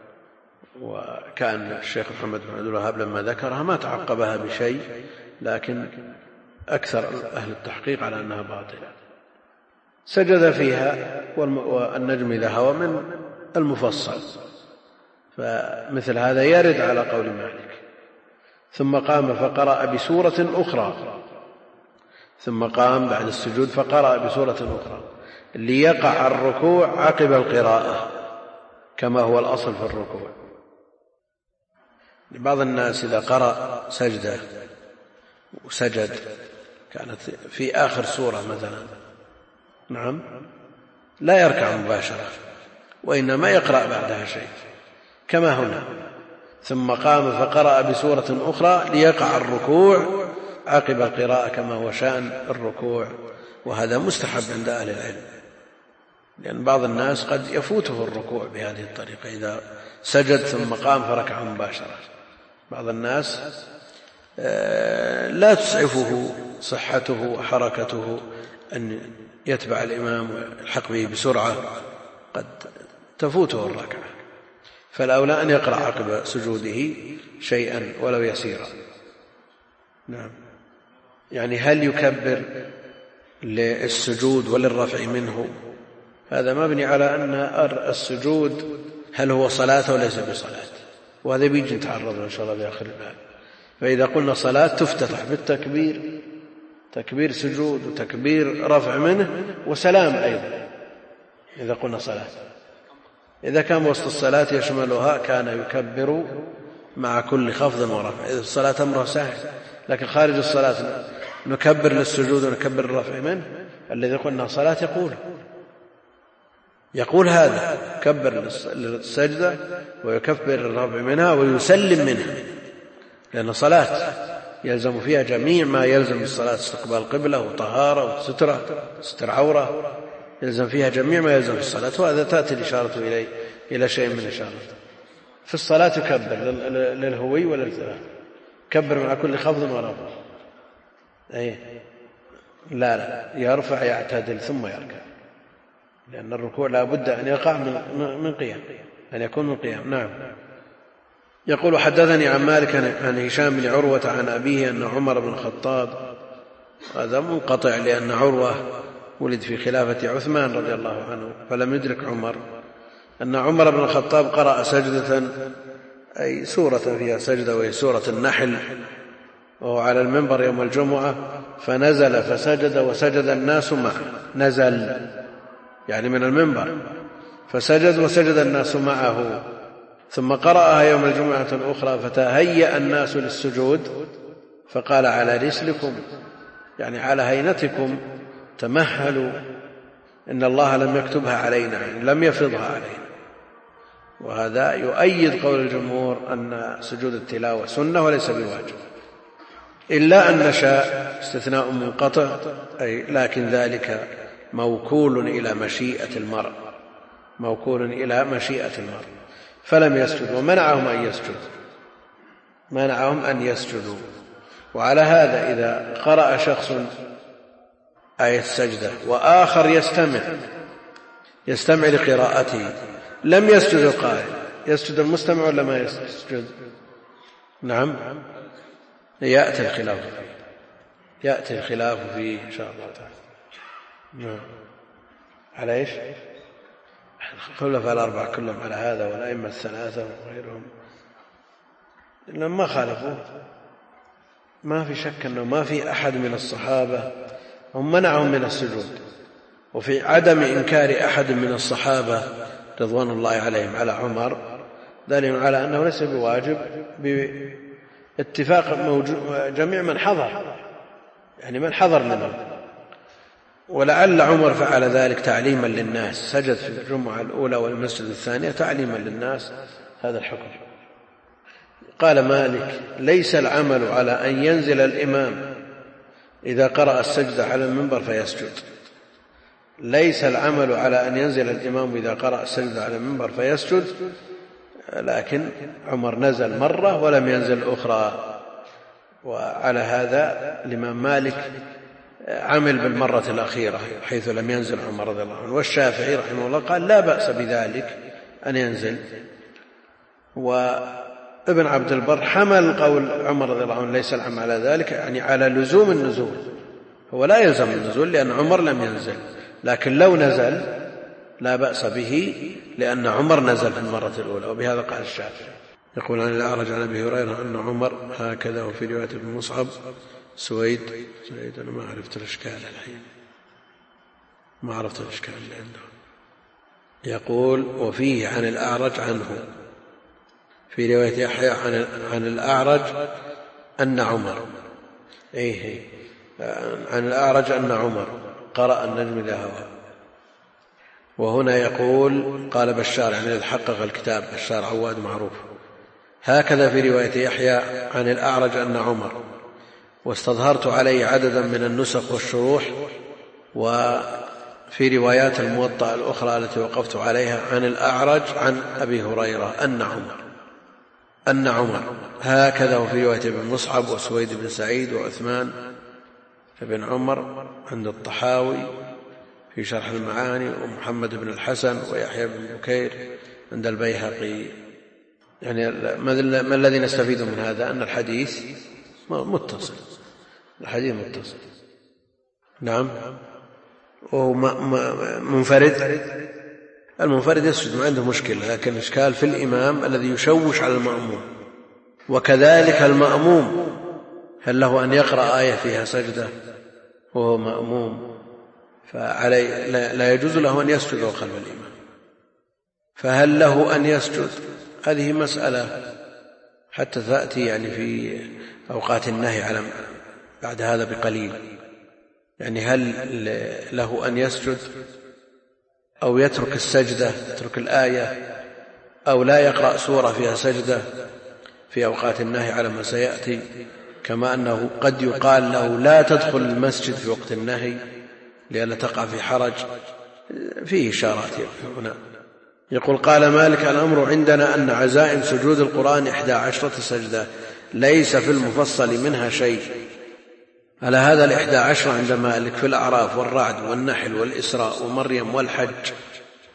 B: وكان الشيخ محمد بن عبد الوهاب لما ذكرها ما تعقبها بشيء، لكن أكثر أهل التحقيق على أنها باطلة. سجد فيها، والنجم إذا هوى من المفصل، فمثل هذا يرد على قول مالك. ثم قام فقرأ بسورة أخرى، ثم قام بعد السجود فقرأ بسورة أخرى ليقع الركوع عقب القراءة كما هو الأصل في الركوع. بعض الناس إذا قرأ سجدة وسجد كانت في آخر سورة مثلا، نعم، لا يركع مباشرة، وإنما يقرأ بعدها شيء كما هنا. ثم قام فقرأ بسورة أخرى ليقع الركوع عقب القراءة كما هو شأن الركوع، وهذا مستحب عند أهل العلم، لأن بعض الناس قد يفوته الركوع بهذه الطريقة إذا سجد ثم قام فركع مباشرة. بعض الناس لا تسعفه صحته وحركته أن يتبع الإمام ويلحق به بسرعة، قد تفوته الركعة، فالأولى أن يقرأ عقب سجوده شيئا ولو يسيرا. نعم، يعني هل يكبر للسجود وللرفع منه؟ هذا مبني على أن السجود هل هو صلاة وليس بصلاة، وهذا بيجي نتعرض إن شاء الله بآخر الباب. فإذا قلنا صلاة تفتتح بالتكبير، تكبير سجود وتكبير رفع منه وسلام أيضا. إذا قلنا صلاة، إذا كان وسط الصلاة يشملها كان يكبر مع كل خفض ورفع. إذا الصلاة أمرها سهل، لكن خارج الصلاة نكبر للسجود ونكبر الرفع منه. الذي قلنا صلاة يقول هذا كبر للسجدة ويكبر الرفع منها ويسلم منها، لأن صلاة يلزم فيها جميع ما يلزم الصلاة: استقبال القبلة وطهارة وسترة، ستر عورة، يلزم فيها جميع ما يلزم في الصلاة. وهذا تأتي الإشارة إليه إلى شيء من الإشارة. في الصلاة يكبر للهوي والالتفات، كبر مع كل خفض ورفع. لا يرفع يعتدل ثم يركع، لأن الركوع لا بد أن يقع من قيام. أن يكون من قيام. نعم. يقول حدثني عن مالك عن هشام بن عروة عن أبيه أن عمر بن الخطاب، هذا منقطع لأن عروة ولد في خلافة عثمان رضي الله عنه فلم يدرك عمر، أن عمر بن الخطاب قرأ سجدة أي سورة فيها سجدة وهي سورة النحل وهو على المنبر يوم الجمعة، فنزل فسجد وسجد الناس معه، نزل يعني من المنبر فسجد وسجد الناس معه، ثم قرأها يوم الجمعة الأخرى فتهيأ الناس للسجود فقال على رسلكم يعني على هينتكم تمهلوا إن الله لم يكتبها علينا يعني لم يفرضها علينا. وهذا يؤيد قول الجمهور أن سجود التلاوة سنة وليس بواجب، إلا أن نشاء استثناء منقطع أي لكن ذلك موكول إلى مشيئة المرء، موكول إلى مشيئة المرء، فلم يسجد ومنعهم أن يسجدوا، منعهم أن يسجدوا. وعلى هذا إذا قرأ شخص آية السجدة وآخر يستمع لقراءته لم يسجد القارئ، يسجد المستمع ولا ما يسجد؟ نعم، يأتي الخلاف فيه إن شاء الله تعالى. نعم. على إيش؟ الخلفاء الأربعة كلهم على هذا والأئمة الثلاثة وغيرهم لما خالفوا، ما في شك أنه ما في أحد من الصحابة هم منعهم من السجود، وفي عدم إنكار أحد من الصحابة رضوان الله عليهم على عمر دليل على أنه ليس بواجب باتفاق جميع من حضر، يعني من حضر منهم. ولعل عمر فعل ذلك تعليما للناس، سجد في الجمعة الأولى والمسجد الثانية تعليما للناس هذا الحكم. قال مالك ليس العمل على أن ينزل الإمام إذا قرأ السجدة على المنبر فيسجد، ليس العمل على أن ينزل الإمام إذا قرأ السجدة على المنبر فيسجد، لكن عمر نزل مرة ولم ينزل أخرى. وعلى هذا الإمام مالك عمل بالمرة الأخيرة حيث لم ينزل عمر رضي الله عنه، والشافعي رحمه الله قال لا بأس بذلك أن ينزل. وابن عبد البر حمل قول عمر رضي الله عنه ليس العمل على ذلك يعني على لزوم النزول، هو لا يلزم النزول لأن عمر لم ينزل، لكن لو نزل لا بأس به لأن عمر نزل في المرة الأولى، وبهذا قال الشافعي. يقول عن الأعرج عن أبي هريرة أن عمر هكذا، وفي رواية ابن مصعب سويد أنا ما عرفت الإشكال الحين، ما عرفت الإشكال اللي عنده. يقول وفيه عن الأعرج عنه، في رواية يحيى عن الأعرج أن عمر عن الأعرج أن عمر قرأ النجم إذا هوى. وهنا يقول قال بشار يعني الحقق الكتاب بشار عواد معروف، هكذا في رواية يحيى عن الأعرج أن عمر، واستظهرت عليه عددا من النسخ والشروح، وفي روايات الموطأ الأخرى التي وقفت عليها عن الأعرج عن أبي هريرة أن عمر هكذا، وفي رواية ابن مصعب وسويد بن سعيد وعثمان بن عمر عند الطحاوي في شرح المعاني، ومحمد بن الحسن ويحيى بن بكير عند البيهقي. يعني ما الذي نستفيد من هذا؟ أن الحديث متصل، الحديث متصل. نعم. وهو منفرد، المنفرد يسجد ما عنده مشكلة، لكن الإشكال في الإمام الذي يشوش على المأموم. وكذلك المأموم هل له أن يقرأ آية فيها سجدة وهو مأموم؟ فعليه لا يجوز له أن يسجد خلف الإمام، فهل له أن يسجد؟ هذه مسألة حتى تأتي يعني في أوقات النهي على بعد هذا بقليل، يعني هل له أن يسجد أو يترك السجدة، يترك الآية، أو لا يقرأ سورة فيها سجدة في أوقات النهي على ما سيأتي، كما أنه قد يقال له لا تدخل المسجد في وقت النهي لئلا تقع في حرج. فيه إشارات هنا. يقول قال مالك الأمر عندنا أن عزائم سجود القرآن 11 سجدة ليس في المفصل منها شيء. على هذا 11 عند مالك في الأعراف والرعد والنحل والإسراء ومريم والحج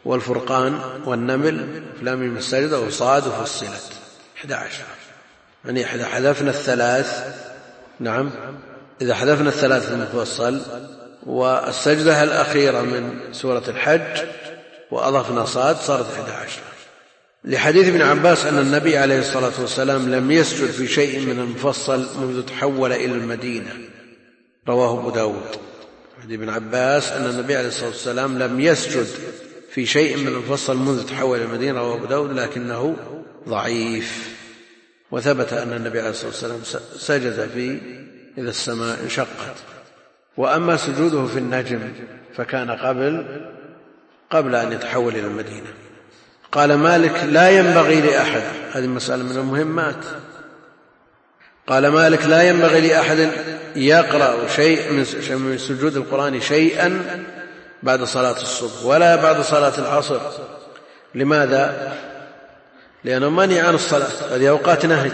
B: والفرقان والنمل لام ميم السجدة وصاد وفصلت 11. يعني إذا حذفنا الثلاث، نعم، إذا حذفنا الثلاث المفصل والسجدة الأخيرة من سورة الحج وأضفنا صاد صارت 11. لحديث ابن عباس أن النبي عليه الصلاة والسلام لم يسجد في شيء من المفصل منذ تحول إلى المدينة، رواه أبو داود. حديث ابن عباس أن النبي عليه الصلاة والسلام لم يسجد في شيء من المفصل منذ تحول إلى المدينة، رواه أبو داود، لكنه ضعيف. وثبت أن النبي عليه الصلاة والسلام سجد في إذا السماء انشقت. وأما سجوده في النجم فكان قبل أن يتحول إلى المدينة. قال مالك لا ينبغي لأحد، هذه مسألة من المهمات، قال مالك لا ينبغي لأحد يقرأ شيء من سجود القرآن شيئا بعد صلاة الصبح ولا بعد صلاة العصر. لماذا؟ لأنه منع عن الصلاة، هذه أوقات نهي.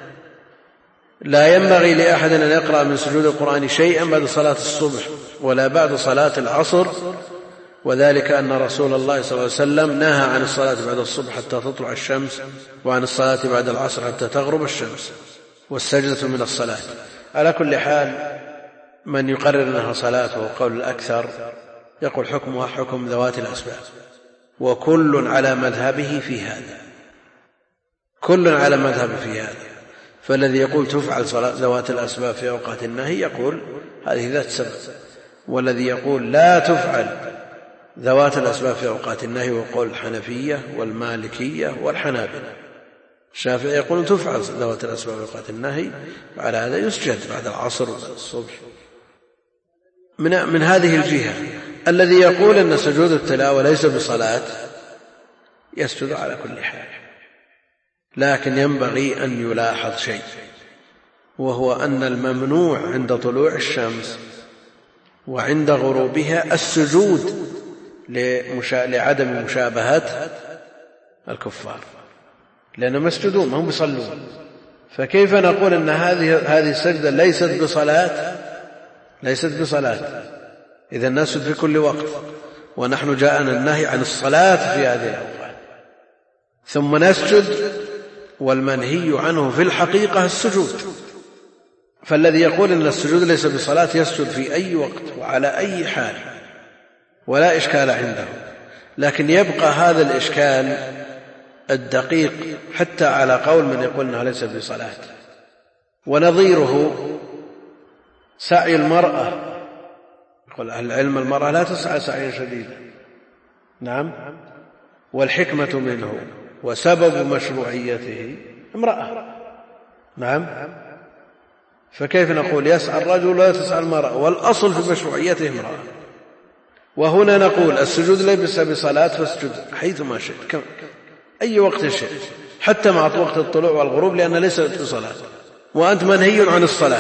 B: لا ينبغي لأحد أن يقرأ من سجود القرآن شيئا بعد صلاة الصبح ولا بعد صلاة العصر، وذلك أن رسول الله صلى الله عليه وسلم نهى عن الصلاة بعد الصبح حتى تطلع الشمس، وعن الصلاة بعد العصر حتى تغرب الشمس، والسجدة من الصلاة. على كل حال من يقرر أنها صلاة وهو قول الأكثر يقول حكمها حكم ذوات الأسباب، وكل على مذهبه في هذا، كل على مذهبه في هذا. فالذي يقول تفعل صلاة ذوات الأسباب في أوقات النهي يقول هذه ذات سبب، والذي يقول لا تفعل ذوات الأسباب في أوقات النهي وقول الحنفية والمالكية والحنابلة. الشافعي يقول تفعل ذوات الأسباب في أوقات النهي، وعلى هذا يسجد بعد العصر وبعد الصبح. من هذه الجهة الذي يقول أن سجود التلاوة ليس بصلاة يسجد على كل حال، لكن ينبغي أن يلاحظ شيء، وهو أن الممنوع عند طلوع الشمس وعند غروبها السجود لعدم مشابهة الكفار، لأنهم يسجدون ما هم بيصلون. فكيف نقول أن هذه السجدة ليست بصلاة إذا نسجد في كل وقت، ونحن جاءنا النهي عن الصلاة في هذه الأوقات، ثم نسجد والمنهي عنه في الحقيقة السجود. فالذي يقول أن السجود ليس بصلاة يسجد في أي وقت وعلى أي حال ولا إشكال عنده، لكن يبقى هذا الإشكال الدقيق حتى على قول من يقول أنها ليس بصلاة. ونظيره سعي المرأة، يقول أهل العلم المرأة لا تسعى سعيا شديدا، نعم، والحكمة منه وسبب مشروعيته امرأة، نعم. فكيف نقول يسعى الرجل ولا تسعى المرأة، والأصل في مشروعيته امرأة. وهنا نقول السجود ليس بصلاة فاسجد حيثما شئت أي وقت شئت، حتى مع وقت الطلوع والغروب، لأن ليست بصلاة، وأنت منهي عن الصلاة.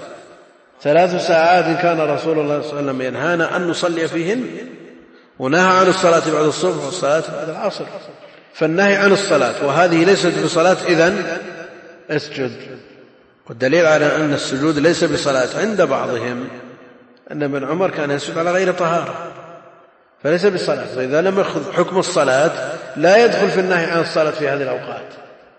B: 3 ساعات كان رسول الله صلى الله عليه وسلم ينهانا أن نصلي فيهن، ونهى عن الصلاة بعد الصبح والصلاة بعد العصر. فالنهي عن الصلاة وهذه ليست بصلاة إذن اسجد. والدليل على أن السجود ليس بصلاة عند بعضهم أن ابن عمر كان يسجد على غير طهارة فليس بصلاة، فإذا لم يأخذ حكم الصلاة لا يدخل في النهي عن الصلاة في هذه الأوقات.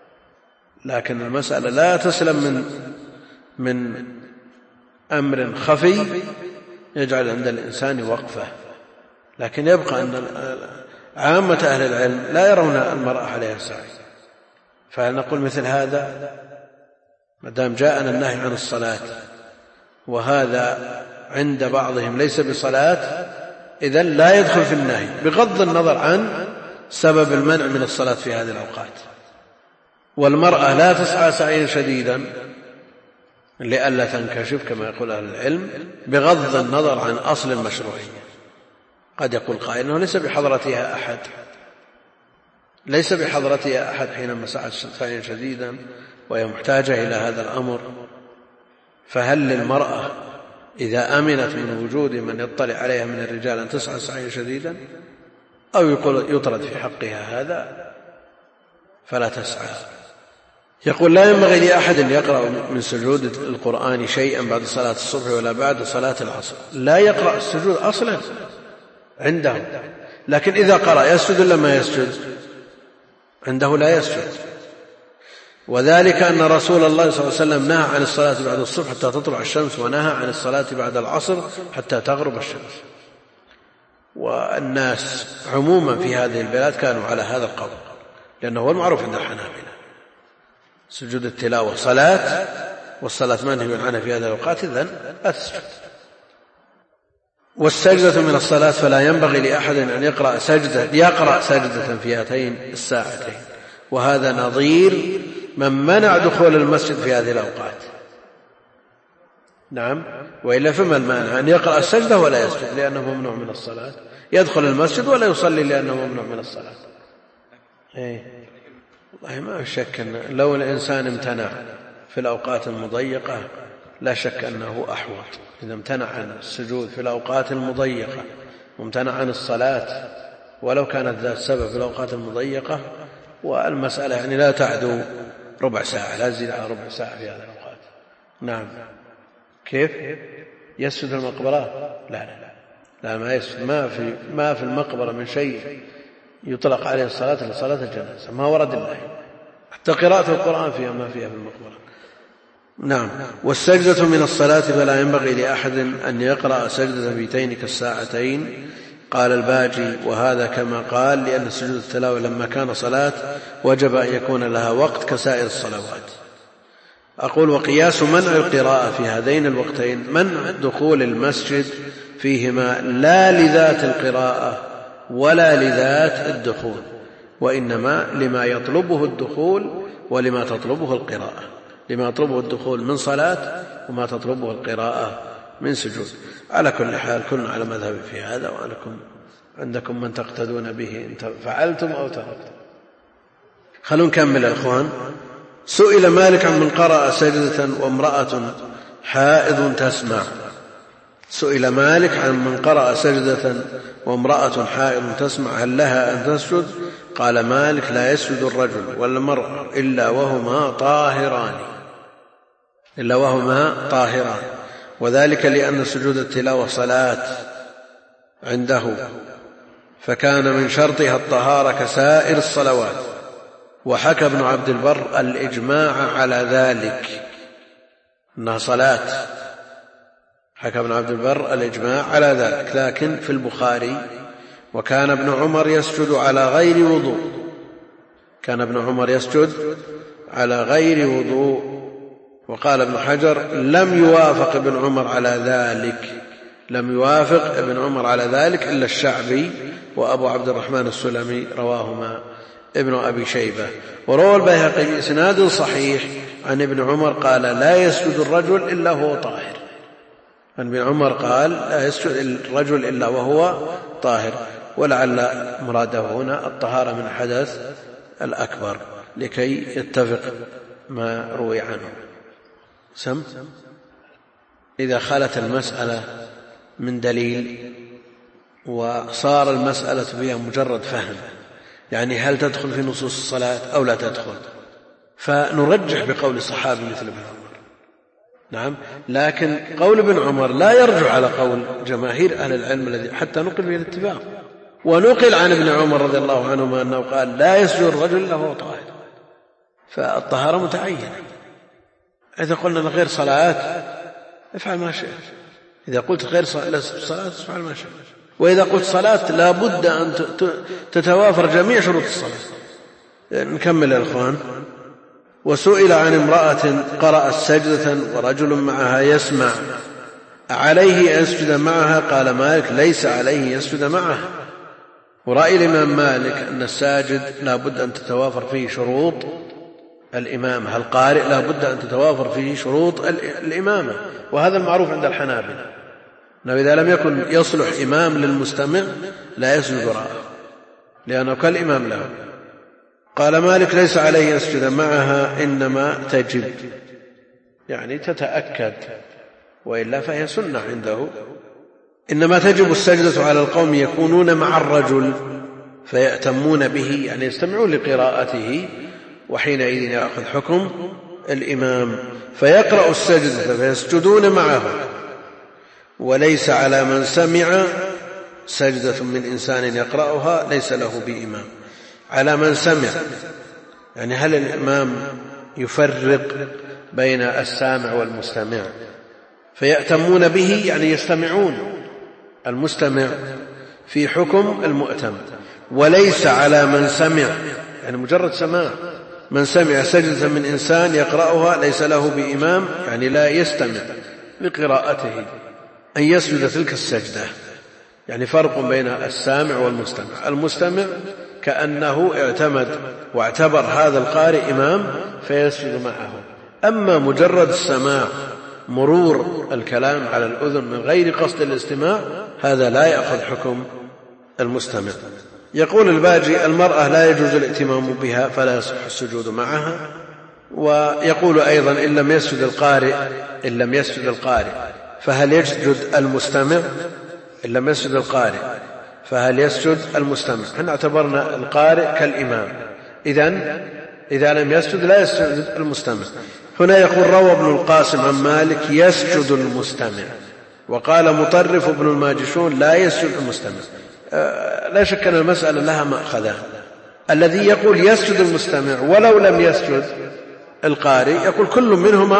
B: لكن المسألة لا تسلم من أمر خفي يجعل عند الإنسان وقفة، لكن يبقى أن عامة أهل العلم لا يرون المرأة عليها السعي. فنقول مثل هذا ما دام جاءنا النهي عن الصلاة وهذا عند بعضهم ليس بصلاة، إذن لا يدخل في النهي بغض النظر عن سبب المنع من الصلاة في هذه الأوقات. والمرأة لا تسعى سعيا شديدا لئلا تنكشف كما يقول أهل العلم بغض النظر عن أصل المشروعية. قد يقول قائل أنه ليس بحضرتها أحد حينما سعت سعيا شديدا وهي محتاجة إلى هذا الأمر، فهل للمرأة إذا أمنت من وجود من يطلع عليها من الرجال أن تسعى سعيا شديدا، أو يطرد في حقها هذا فلا تسعى. يقول لا ينبغي لأحد يقرأ من سجود القرآن شيئا بعد صلاة الصبح ولا بعد صلاة العصر. لا يقرأ السجود أصلا عندهم، لكن إذا قرأ يسجد ولا ما يسجد؟ عنده لا يسجد. وذلك أن رسول الله صلى الله عليه وسلم نهى عن الصلاة بعد الصبح حتى تطلع الشمس، ونهى عن الصلاة بعد العصر حتى تغرب الشمس. والناس عموما في هذه البلاد كانوا على هذا القول، لأنه هو المعروف عند الحنابلة سجود التلاوة صلاة، والصلاة منهي عنها في هذه الأوقات، إذن لا تسجد. والسجدة من الصلاة فلا ينبغي لأحد أن يقرأ سجدة في هاتين الساعتين، وهذا نظير من منع دخول المسجد في هذه الأوقات. نعم، وإلا فما المانع أن يقرأ السجدة ولا يسجد لأنه ممنوع من الصلاة، يدخل المسجد ولا يصلي لأنه ممنوع من الصلاة. والله ما شك أن لو الإنسان امتنع في الأوقات المضيقة لا شك أنه أحوط. إذا امتنع عن السجود في الأوقات المضيقة وامتنع عن الصلاة ولو كانت ذات سبب في الأوقات المضيقة، والمسألة يعني لا تعدو ربع ساعة، لا تزيد على ربع ساعة في هذه الأوقات. نعم. كيف يسجد المقبرة؟ لا ما يسجد. ما في المقبرة من شيء يطلق عليه الصلاة إلا صلاة الجنازة، ما ورد الله، حتى قراءة القرآن فيها ما فيها في المقبرة. نعم. والسجدة من الصلاة فلا ينبغي لأحد أن يقرأ سجدة في تينك الساعتين. قال الباجي: وهذا كما قال، لأن سجود التلاوة لما كان صلاة وجب أن يكون لها وقت كسائر الصلوات. أقول: وقياس منع القراءة في هذين الوقتين منع دخول المسجد فيهما لا لذات القراءة ولا لذات الدخول، وإنما لما يطلبه الدخول ولما تطلبه القراءة، لما يطلبه الدخول من صلاة وما تطلبه القراءة من سجود. على كل حال كلنا على مذهب في هذا، وأنكم عندكم من تقتدون به إن فعلتم أو تركتم. خلونا نكمل يا إخوان. سئل مالك عن من قرأ سجدة وامرأة حائض تسمع. سئل مالك عن من قرأ سجدة وامرأة حائض تسمع هل لها أن تسجد؟ قال مالك: لا يسجد الرجل والمرأة إلا وهما طاهران، وذلك لأن سجود التلاوة صلاة عنده، فكان من شرطها الطهارة كسائر الصلوات. وحكى ابن عبد البر الإجماع على ذلك، أنها صلاة. حكى ابن عبد البر الإجماع على ذلك. لكن في البخاري: وكان ابن عمر يسجد على غير وضوء. كان ابن عمر يسجد على غير وضوء. وقال ابن حجر: لم يوافق ابن عمر على ذلك إلا الشعبي وأبو عبد الرحمن السلمي، رواهما ابن أبي شيبة. وروى البيهقي بإسناد صحيح عن ابن عمر قال: لا يسجد الرجل إلا هو طاهر. عن ابن عمر قال: لا يسجد الرجل إلا وهو طاهر، ولعل مراده هنا الطهارة من الحدث الأكبر لكي يتفق ما روي عنه. إذا خلت المسألة من دليل وصار المسألة فيها مجرد فهم، يعني هل تدخل في نصوص الصلاة أو لا تدخل، فنرجح بقول الصحابي مثل ابن عمر. نعم، لكن قول ابن عمر لا يرجع على قول جماهير أهل العلم الذي حتى نقل به الاتفاق. ونقل عن ابن عمر رضي الله عنهما أنه قال: لا يسجد الرجل إلا هو طاهر، فالطهارة متعينة. إذا قلنا غير صلاة افعل ما شئت، إذا قلت غير صلاة افعل ما شئت، وإذا قلت صلاة لا بد أن تتوافر جميع شروط الصلاة. نكمل يا إخوان. وسئل عن امرأة قرأت سجدة ورجل معها يسمع عليه أن يسجد معها؟ قال مالك: ليس عليه يسجد معها. ورأي الإمام مالك أن الساجد لا بد أن تتوافر فيه شروط الإمامة، القارئ لا بد أن تتوافر فيه شروط الإمامة، وهذا المعروف عند الحنابلة، أنه إذا لم يكن يصلح إمام للمستمع لا يسجد وراءه لأنه كالإمام له. قال مالك: ليس عليه يسجد معها، إنما تجب، يعني تتأكد، وإلا فهي سنة عنده. إنما تجب السجدة على القوم يكونون مع الرجل فيأتمون به، يعني يستمعون لقراءته، وحينئذ يأخذ حكم الإمام فيقرأ السجدة فيسجدون معه. وليس على من سمع سجدة من إنسان يقرأها ليس له بإمام. على من سمع، يعني هل الإمام يفرق بين السامع والمستمع فيأتمون به، يعني يستمعون المستمع في حكم المؤتم، وليس على من سمع، يعني مجرد سماع، من سمع سجدة من إنسان يقرأها ليس له بإمام، يعني لا يستمع لقراءته، أن يسجد تلك السجدة. يعني فرق بين السامع والمستمع. المستمع كأنه اعتمد واعتبر هذا القارئ إمام فيسجد معه. أما مجرد السماع، مرور الكلام على الأذن من غير قصد الاستماع، هذا لا يأخذ حكم المستمع. يقول الباجي: المرأة لا يجوز الائتمام بها فلا يصح السجود معها. ويقول أيضا: إن لم يسجد القارئ فهل يسجد المستمع؟ إن لم يسجد القارئ فهل يسجد المستمع؟ احنا اعتبرنا القارئ كالإمام، إذا لم يسجد لا يسجد المستمع. هنا يقول: روى ابن القاسم عن مالك يسجد المستمع، وقال مطرف ابن الماجشون لا يسجد المستمع. لا شك أن المسألة لها مأخذان. الذي يقول يسجد المستمع ولو لم يسجد القارئ يقول كل منهما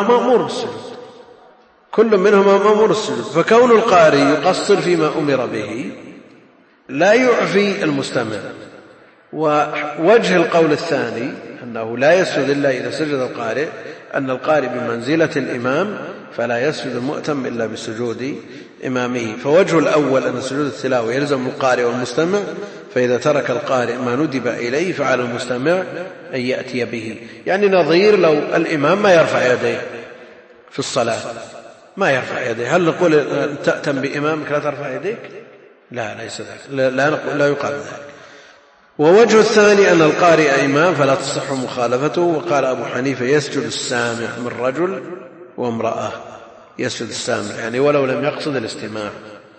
B: مأمور السجود، فكون القارئ يقصر فيما أمر به لا يعفي المستمع. ووجه القول الثاني أنه لا يسجد إلا إذا سجد القارئ، أن القارئ بمنزلة الإمام فلا يسجد المؤتم إلا بسجود إمامه. فوجه الأول أن سجود التلاوة يلزم القارئ والمستمع، فإذا ترك القارئ ما ندب إليه فعلى المستمع أن يأتي به. يعني نظير لو الإمام ما يرفع يديه في الصلاة، ما يرفع يديه، هل نقول تأتم بإمامك لا ترفع يديك؟ لا، ليس ذلك، لا يقال ذلك. ووجه الثاني أن القارئ إمام فلا تصح مخالفته. وقال أبو حنيفة: يسجد السامع من رجل وامرأة، يسجد السامع يعني ولو لم يقصد الاستماع.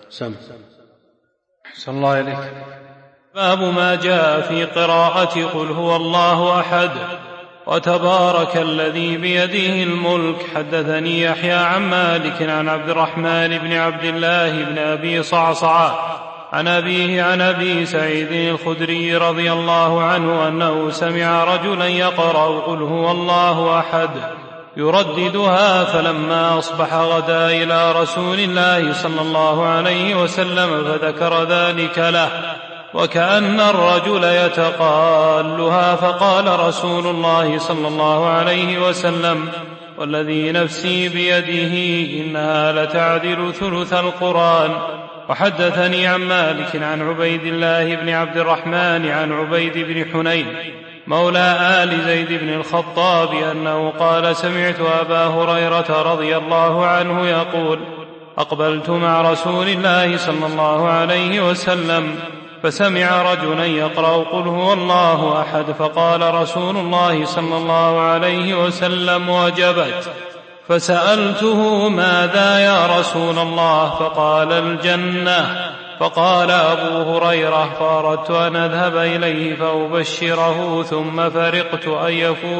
D: أحسن الله إليك. باب ما جاء في قراءة قل هو الله أحد وتبارك الذي بيده الملك. حدثني يحيى عن مالك عن عبد الرحمن بن عبد الله بن أبي صعصع عن أبيه عن أبي سعيد الخدري رضي الله عنه أنه سمع رجلا يقرأ قل هو الله أحد يرددها، فلما أصبح غدا إلى رسول الله صلى الله عليه وسلم فذكر ذلك له، وكأن الرجل يتقالها، فقال رسول الله صلى الله عليه وسلم: والذي نفسي بيده إنها لتعدل ثلث القرآن. وحدثني عن مالك عن عبيد الله بن عبد الرحمن عن عبيد بن حنين مولى آل زيد بن الخطاب أنه قال: سمعت أبا هريرة رضي الله عنه يقول: أقبلت مع رسول الله صلى الله عليه وسلم فسمع رجلا يقرأ قل هو الله أحد، فقال رسول الله صلى الله عليه وسلم: وجبت. فسألته: ماذا يا رسول الله؟ فقال: الجنة. فقال أبو هريرة: فأردت أن أذهب إليه فأبشره، ثم فرقت أن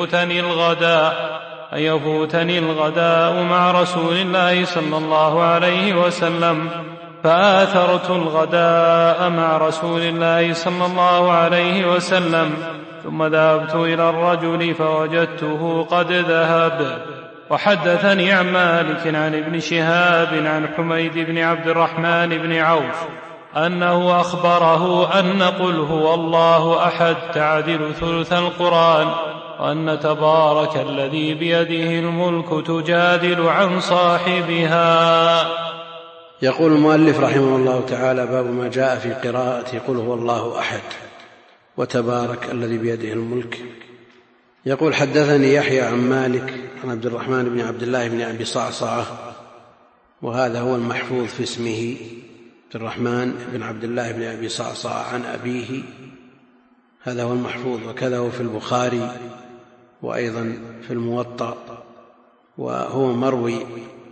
D: يفوتني الغداء مع رسول الله صلى الله عليه وسلم، فآثرت الغداء مع رسول الله صلى الله عليه وسلم، ثم ذهبت إلى الرجل فوجدته قد ذهب. وحدثني عن مالك عن ابن شهاب عن حميد بن عبد الرحمن بن عوف أنه أخبره أن قل هو الله أحد تعدل ثلث القرآن، وأن تبارك الذي بيده الملك تجادل عن صاحبها.
B: يقول المؤلف رحمه الله تعالى: باب ما جاء في قراءة قل هو الله أحد وتبارك الذي بيده الملك. يقول: حدثني يحيى عن مالك عن عبد الرحمن بن عبد الله بن أبي صعصعة، وهذا هو المحفوظ في اسمه، عبد الرحمن بن عبد الله بن أبي صعصعة عن أبيه، هذا هو المحفوظ، وكذا هو في البخاري وأيضا في الموطأ، وهو مروي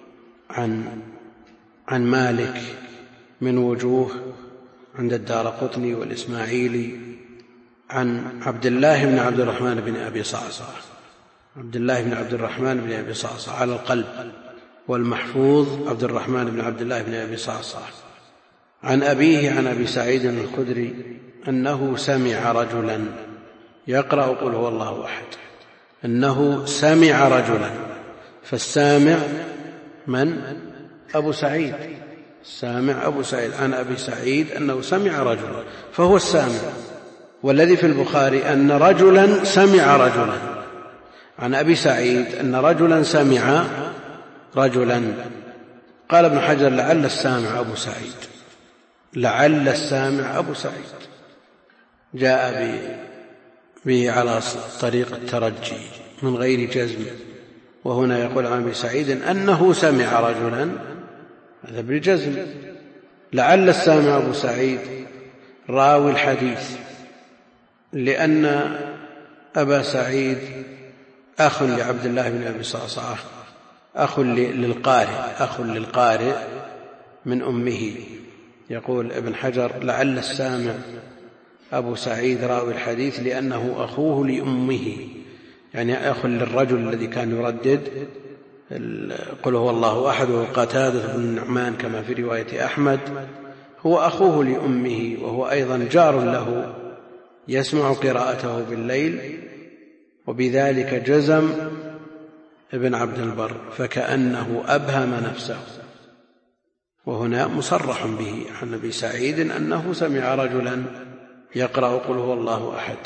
B: عن مالك من وجوه عند الدارقطني والإسماعيلي عن عبد الله بن عبد الرحمن بن أبي صعصعة، عبد الله بن عبد الرحمن بن أبي صعصعة على القلب، والمحفوظ عبد الرحمن بن عبد الله بن أبي صعصعة. عن أبيه عن أبي سعيد الخدري أنه سمع رجلا يقرأ قل هو الله أحد، أنه سمع رجلا، فالسامع من؟ أبو سعيد، السامع أبو سعيد عن أبي سعيد أنه سمع رجلا فهو السامع. والذي في البخاري أن رجلا سمع رجلا، عن أبي سعيد أن رجلا سمع رجلا. قال ابن حجر لعل السامع أبو سعيد، لعل السامع أبو سعيد، جاء به على طريق الترجي من غير جزم، وهنا يقول عن أبي سعيد أنه سمع رجلا، هذا بالجزم. لعل السامع أبو سعيد راوي الحديث، لأن أبا سعيد أخ لعبد الله بن أبي صعصعة، أخ للقارئ من أمه. يقول ابن حجر لعل السامع أبو سعيد راوي الحديث لأنه أخوه لأمه، يعني أخ للرجل الذي كان يردد قل هو الله أحد، وهو قتادة بن النعمان كما في رواية أحمد، هو أخوه لأمه، وهو أيضا جار له يسمع قراءته بالليل، وبذلك جزم ابن عبد البر فكأنه أبهم نفسه. وهنا مصرح به عن أبي سعيد أنه سمع رجلا يقرأ قل هو الله أحد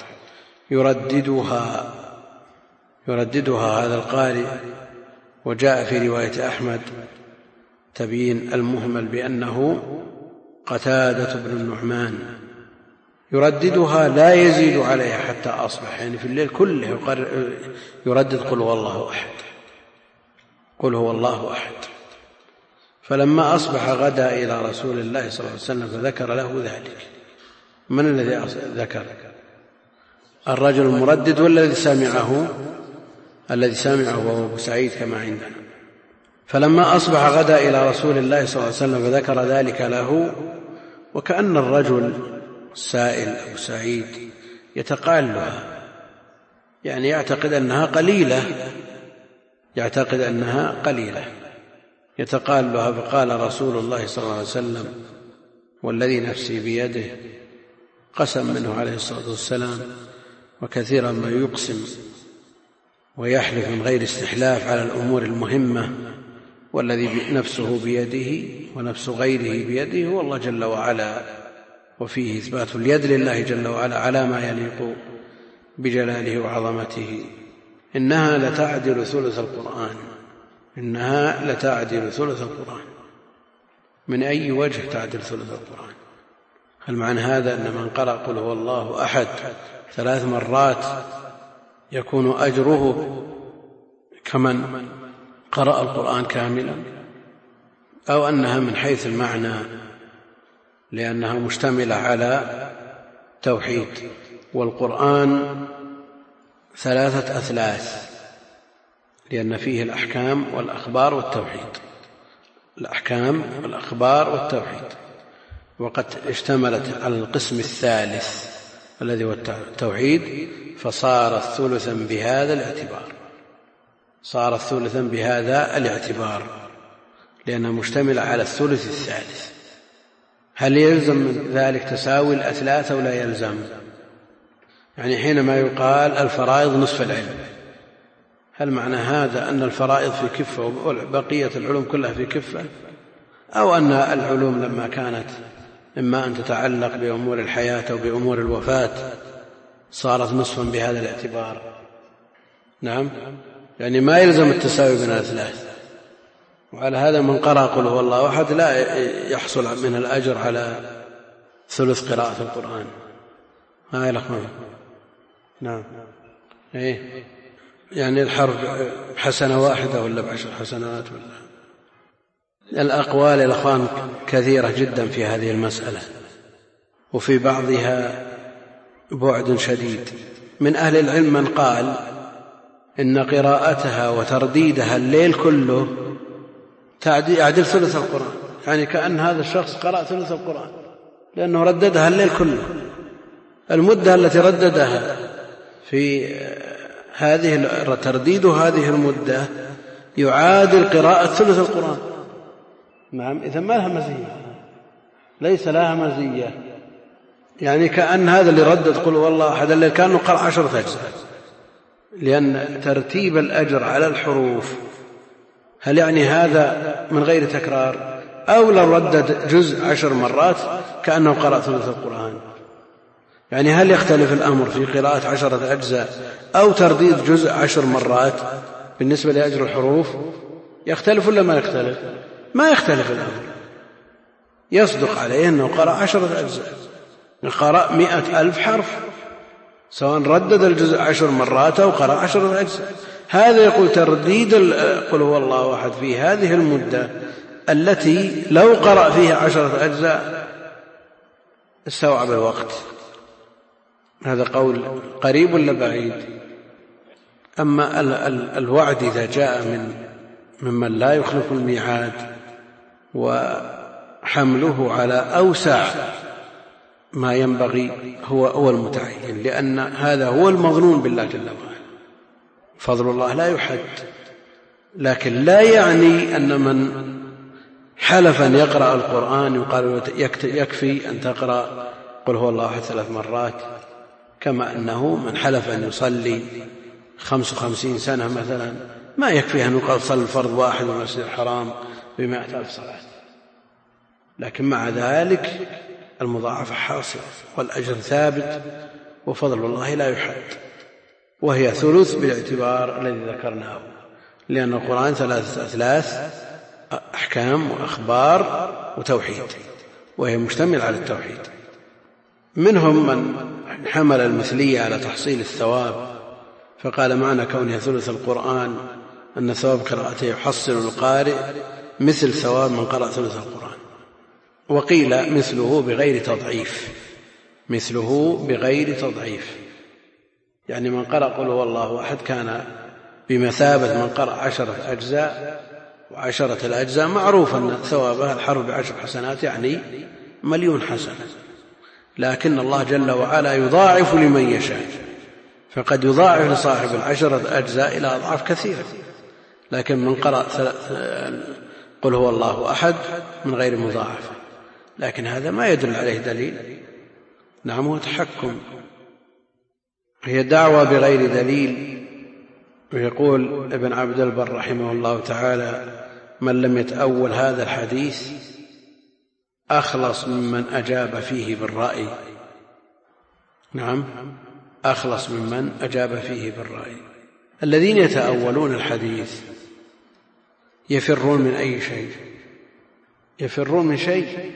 B: يرددها هذا القارئ. وجاء في رواية أحمد تبيين المهمل بأنه قتادة بن النعمان يرددها لا يزيد عليها حتى أصبح، يعني في الليل كله يردد قل هو الله أحد، قل هو الله أحد. فلما أصبح غدا إلى رسول الله صلى الله عليه وسلم فذكر له ذلك. من الذي ذكر؟ الرجل المردد والذي سمعه، الذي سمعه وهو أبو سعيد كما عندنا. فلما أصبح غدا إلى رسول الله صلى الله عليه وسلم فذكر ذلك له، وكأن الرجل السائل أبو سعيد يتقالها، يعني يعتقد أنها قليلة، يتقالها. فقال رسول الله صلى الله عليه وسلم والذي نفسي بيده، قسم منه عليه الصلاة والسلام، وكثيرا ما يقسم ويحلف من غير استحلاف على الأمور المهمة، والذي نفسه بيده ونفس غيره بيده هو الله جل وعلا. وفيه إثبات اليد لله جل وعلا على ما يليق بجلاله وعظمته. إنها لتعدل ثلث القرآن، إنها لتعدل ثلث القرآن. من أي وجه تعدل ثلث القرآن؟ هل معنى هذا أن من قرأ قل هو الله أحد 3 مرات يكون أجره كمن قرأ القرآن كاملا، أو أنها من حيث المعنى لأنها مشتملة على توحيد؟ والقرآن 3 أثلاث، لأن فيه الأحكام والأخبار والتوحيد، الأحكام والأخبار والتوحيد، وقد اشتملت على القسم الثالث الذي هو التوحيد، فصارت ثلثا بهذا الاعتبار، صارت ثلثا بهذا الاعتبار، لأنها مشتملة على الثلث الثالث. هل يلزم من ذلك تساوي الأثلاث أو لا يلزم؟ يعني حينما يقال الفرائض نصف العلم، هل معنى هذا أن الفرائض في كفة وبقية العلوم كلها في كفة، أو أن العلوم لما كانت إما أن تتعلق بأمور الحياة أو بأمور الوفاة صارت نصفا بهذا الاعتبار؟ نعم، يعني ما يلزم التساوي بين الأثلاث. وعلى هذا من قرأ قل هو الله أحد لا يحصل من الأجر على ثلث قراءة القرآن. ما يلقون. نعم، إيه؟ يعني الحرف حسنة واحدة ولا ب10 حسنات ولا؟ الأقوال يا الأخوان كثيرة جدا في هذه المسألة، وفي بعضها بعد شديد. من أهل العلم من قال إن قراءتها وترديدها الليل كله يعدل ثلث القرآن، يعني كأن هذا الشخص قرأ ثلث القرآن، لأنه رددها الليل كله. المدة التي رددها في هذه ترديد هذه المدة يعادل قراءة ثلث القرآن. نعم، إذا ما لها مزية، ليس لها مزية. يعني كأن هذا اللي ردد قل هو الله أحد اللي كانوا قرأ 10 أجزاء، لأن ترتيب الأجر على الحروف هل يعني هذا من غير تكرار، أو لو ردد جزء 10 مرات كأنه قرأ ثلث القرآن؟ يعني هل يختلف الأمر في قراءة 10 أجزاء أو ترديد جزء 10 مرات بالنسبة لأجر الحروف؟ يختلف ولا ما يختلف؟ ما يختلف الأمر، يصدق عليه أنه قرأ 10 أجزاء، قرأ 100,000 حرف، سواء ردد الجزء 10 مرات أو قرأ 10 أجزاء. هذا يقول ترديد قل هو الله أحد في هذه المدة التي لو قرأ فيها 10 أجزاء استوعب الوقت. هذا قول قريب ولا بعيد؟ أما الوعد إذا جاء ممن لا يخلف الميعاد وحمله على أوسع ما ينبغي هو المتعين، لأن هذا هو المظنون بالله جل وعلا. فضل الله لا يحد، لكن لا يعني أن من حلف أن يقرأ القرآن يقال يكفي أن تقرأ قل هو الله أحد 3 مرات، كما أنه من حلف أن يصلي 55 سنة مثلا ما يكفي أن يقال صلي الفرض واحد والمسجد الحرام ب100,000 صلاة، لكن مع ذلك المضاعفة حاصلة والأجر ثابت وفضل الله لا يحد، وهي ثلث بالاعتبار الذي ذكرناه، لأن القرآن 3 أحكام وأخبار وتوحيد، وهي مشتمل على التوحيد. منهم من حمل المثلية على تحصيل الثواب فقال معنى كونها ثلث القرآن أن ثواب قراءته يحصل القارئ مثل ثواب من قرأ ثلث القرآن، وقيل مثله بغير تضعيف، مثله بغير تضعيف، يعني من قرأ قل هو الله أحد كان بمثابة من قرأ 10 أجزاء، و10 الأجزاء معروف أن ثوابها الحرف ب10 حسنات يعني 1,000,000 حسنة، لكن الله جل وعلا يضاعف لمن يشاء، فقد يضاعف لصاحب 10 أجزاء إلى أضعاف كثيرة، لكن من قرأ قل هو الله أحد من غير مضاعفة، لكن هذا ما يدل عليه دليل. نعم هو تحكم، هي دعوة بغير دليل. ويقول ابن عبد البر رحمه الله تعالى من لم يتأول هذا الحديث أخلص ممن أجاب فيه بالرأي. نعم أخلص ممن أجاب فيه بالرأي. الذين يتأولون الحديث يفرون من أي شيء؟ يفرون من شيء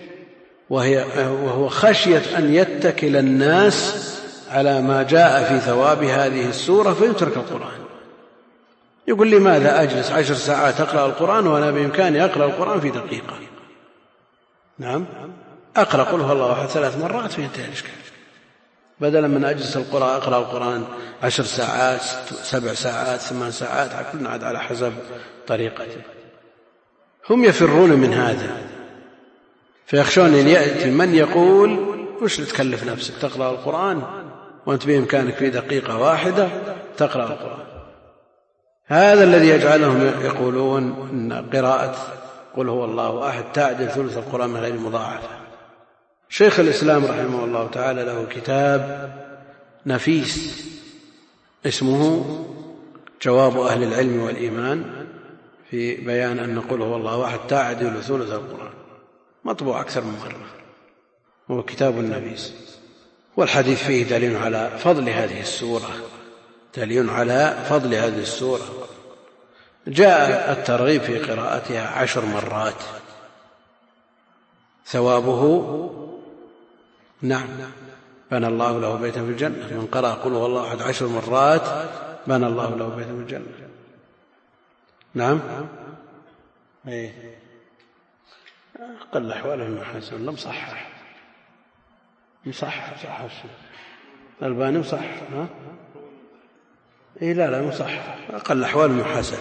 B: وهو خشية أن يتكل الناس على ما جاء في ثواب هذه السورة فيترك القرآن. يقول لماذا أجلس 10 ساعات أقرأ القرآن وأنا بإمكاني أقرأ القرآن في دقيقة؟ نعم أقرأ قل هو الله أحد 3 مرات فينتهي الإشكال، بدلا من أجلس أقرأ القرآن 10 ساعات 7 ساعات 8 ساعات، كلنا عاد على حسب طريقته. هم يفرون من هذا، فيخشون أن يأتي من يقول وش تكلف نفسك تقرأ القرآن وأنت بإمكانك في دقيقة واحدة تقرأ القرآن. هذا الذي يجعلهم يقولون إن قراءة قل هو الله أحد تعدل ثلث القرآن من غير مضاعفة. شيخ الإسلام رحمه الله تعالى له كتاب نفيس اسمه جواب أهل العلم والإيمان في بيان أن قل هو الله أحد تعدل ثلث القرآن، مطبوع أكثر من مرة، هو كتاب النفيس. والحديث فيه دليل على فضل هذه السورة، دليل على فضل هذه السورة. جاء الترغيب في قراءتها 10 مرات ثوابه نعم بنى الله له بيتا في الجنة. من قرأ قل هو الله أحد 10 مرات بنى الله له بيتا في الجنة. نعم قل أحواله المحسن لم صحح مصحح الألباني مصحح لا مصحح أقل أحوال المحاسن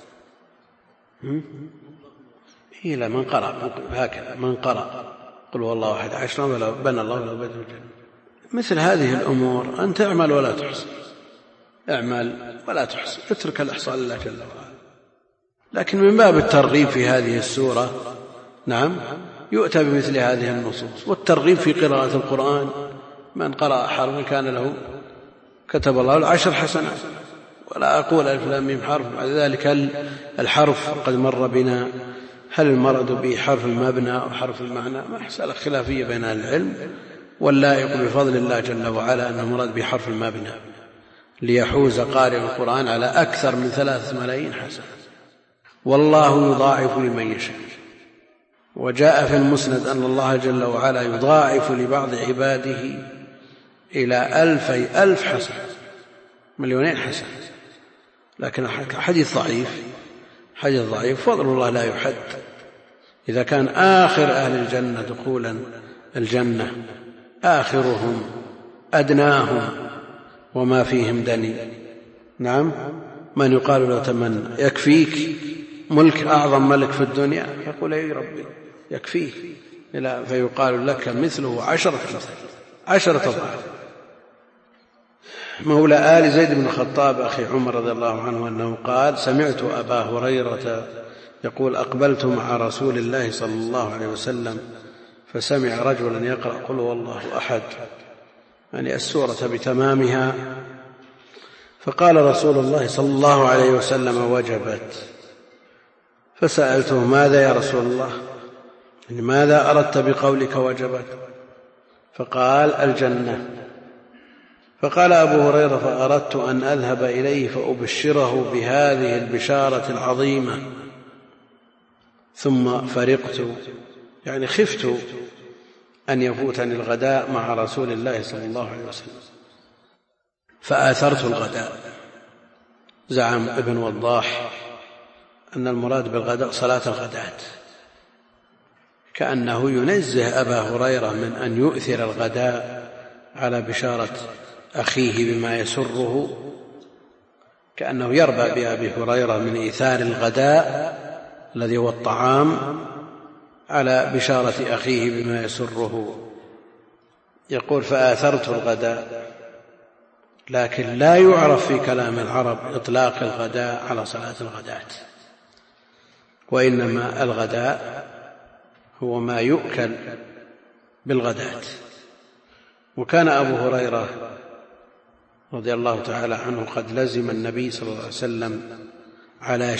B: لا من قرأ هكذا من قرأ قل هو الله أحد 10 بنى الله له بيتا في الجنة. مثل هذه الأمور أن تعمل ولا تحصي، اعمل ولا تحصي، اترك الإحصاء لله جل وعلا. لكن من باب الترغيب في هذه السورة نعم يؤتى بمثل هذه النصوص. والترغيب في قراءة القرآن، من قرأ حرفا كان له كتب الله له 10 حسنات. ولا أقول ألف لام ميم حرف. بعد ذلك هل الحرف قد مر بنا هل المراد به حرف المبنى أو حرف المعنى؟ مسألة خلافية بين أهل العلم، واللائق بفضل الله جل وعلا أن المراد به حرف المبنى ليحوز قارئ القرآن على أكثر من 3 ملايين حسنة. والله يضاعف لمن يشاء. وجاء في المسند أن الله جل وعلا يضاعف لبعض عباده إلى 2000 حسنة، 2,000,000 حسنة. لكن حديث ضعيف. فضل الله لا يحد. إذا كان آخر أهل الجنة دخولا الجنة آخرهم أدناهم وما فيهم دني، نعم، من يقال له تمنى يكفيك ملك أعظم ملك في الدنيا، يقول أي ربي يكفيك، فيقال لك مثله 10 أضعاف. مولى آل زيد بن الخطاب أخي عمر رضي الله عنه أنه قال: سمعت أبا هريرة يقول: أقبلت مع رسول الله صلى الله عليه وسلم فسمع رجلا يقرأ قل هو الله أحد، يعني السورة بتمامها، فقال رسول الله صلى الله عليه وسلم: وجبت. فسألته: ماذا يا رسول الله؟ يعني ماذا أردت بقولك وجبت؟ فقال: الجنة. فقال أبو هريرة: فأردت أن أذهب إليه فأبشره بهذه البشارة العظيمة، ثم فرقت، يعني خفت أن يفوتني الغداء مع رسول الله صلى الله عليه وسلم فآثرت الغداء. زعم ابن وضاح أن المراد بالغداء صلاة الغداة، كأنه ينزه أبا هريرة من أن يؤثر الغداء على بشارة أخيه بما يسره، كأنه يربى بأبي هريرة من إيثار الغداء الذي هو الطعام على بشارة أخيه بما يسره. يقول: فآثرت الغداء. لكن لا يعرف في كلام العرب إطلاق الغداء على صلاة الغداة، وإنما الغداء هو ما يؤكل بالغداة. وكان أبو هريرة رضي الله تعالى عنه قد لزم النبي صلى الله عليه وسلم على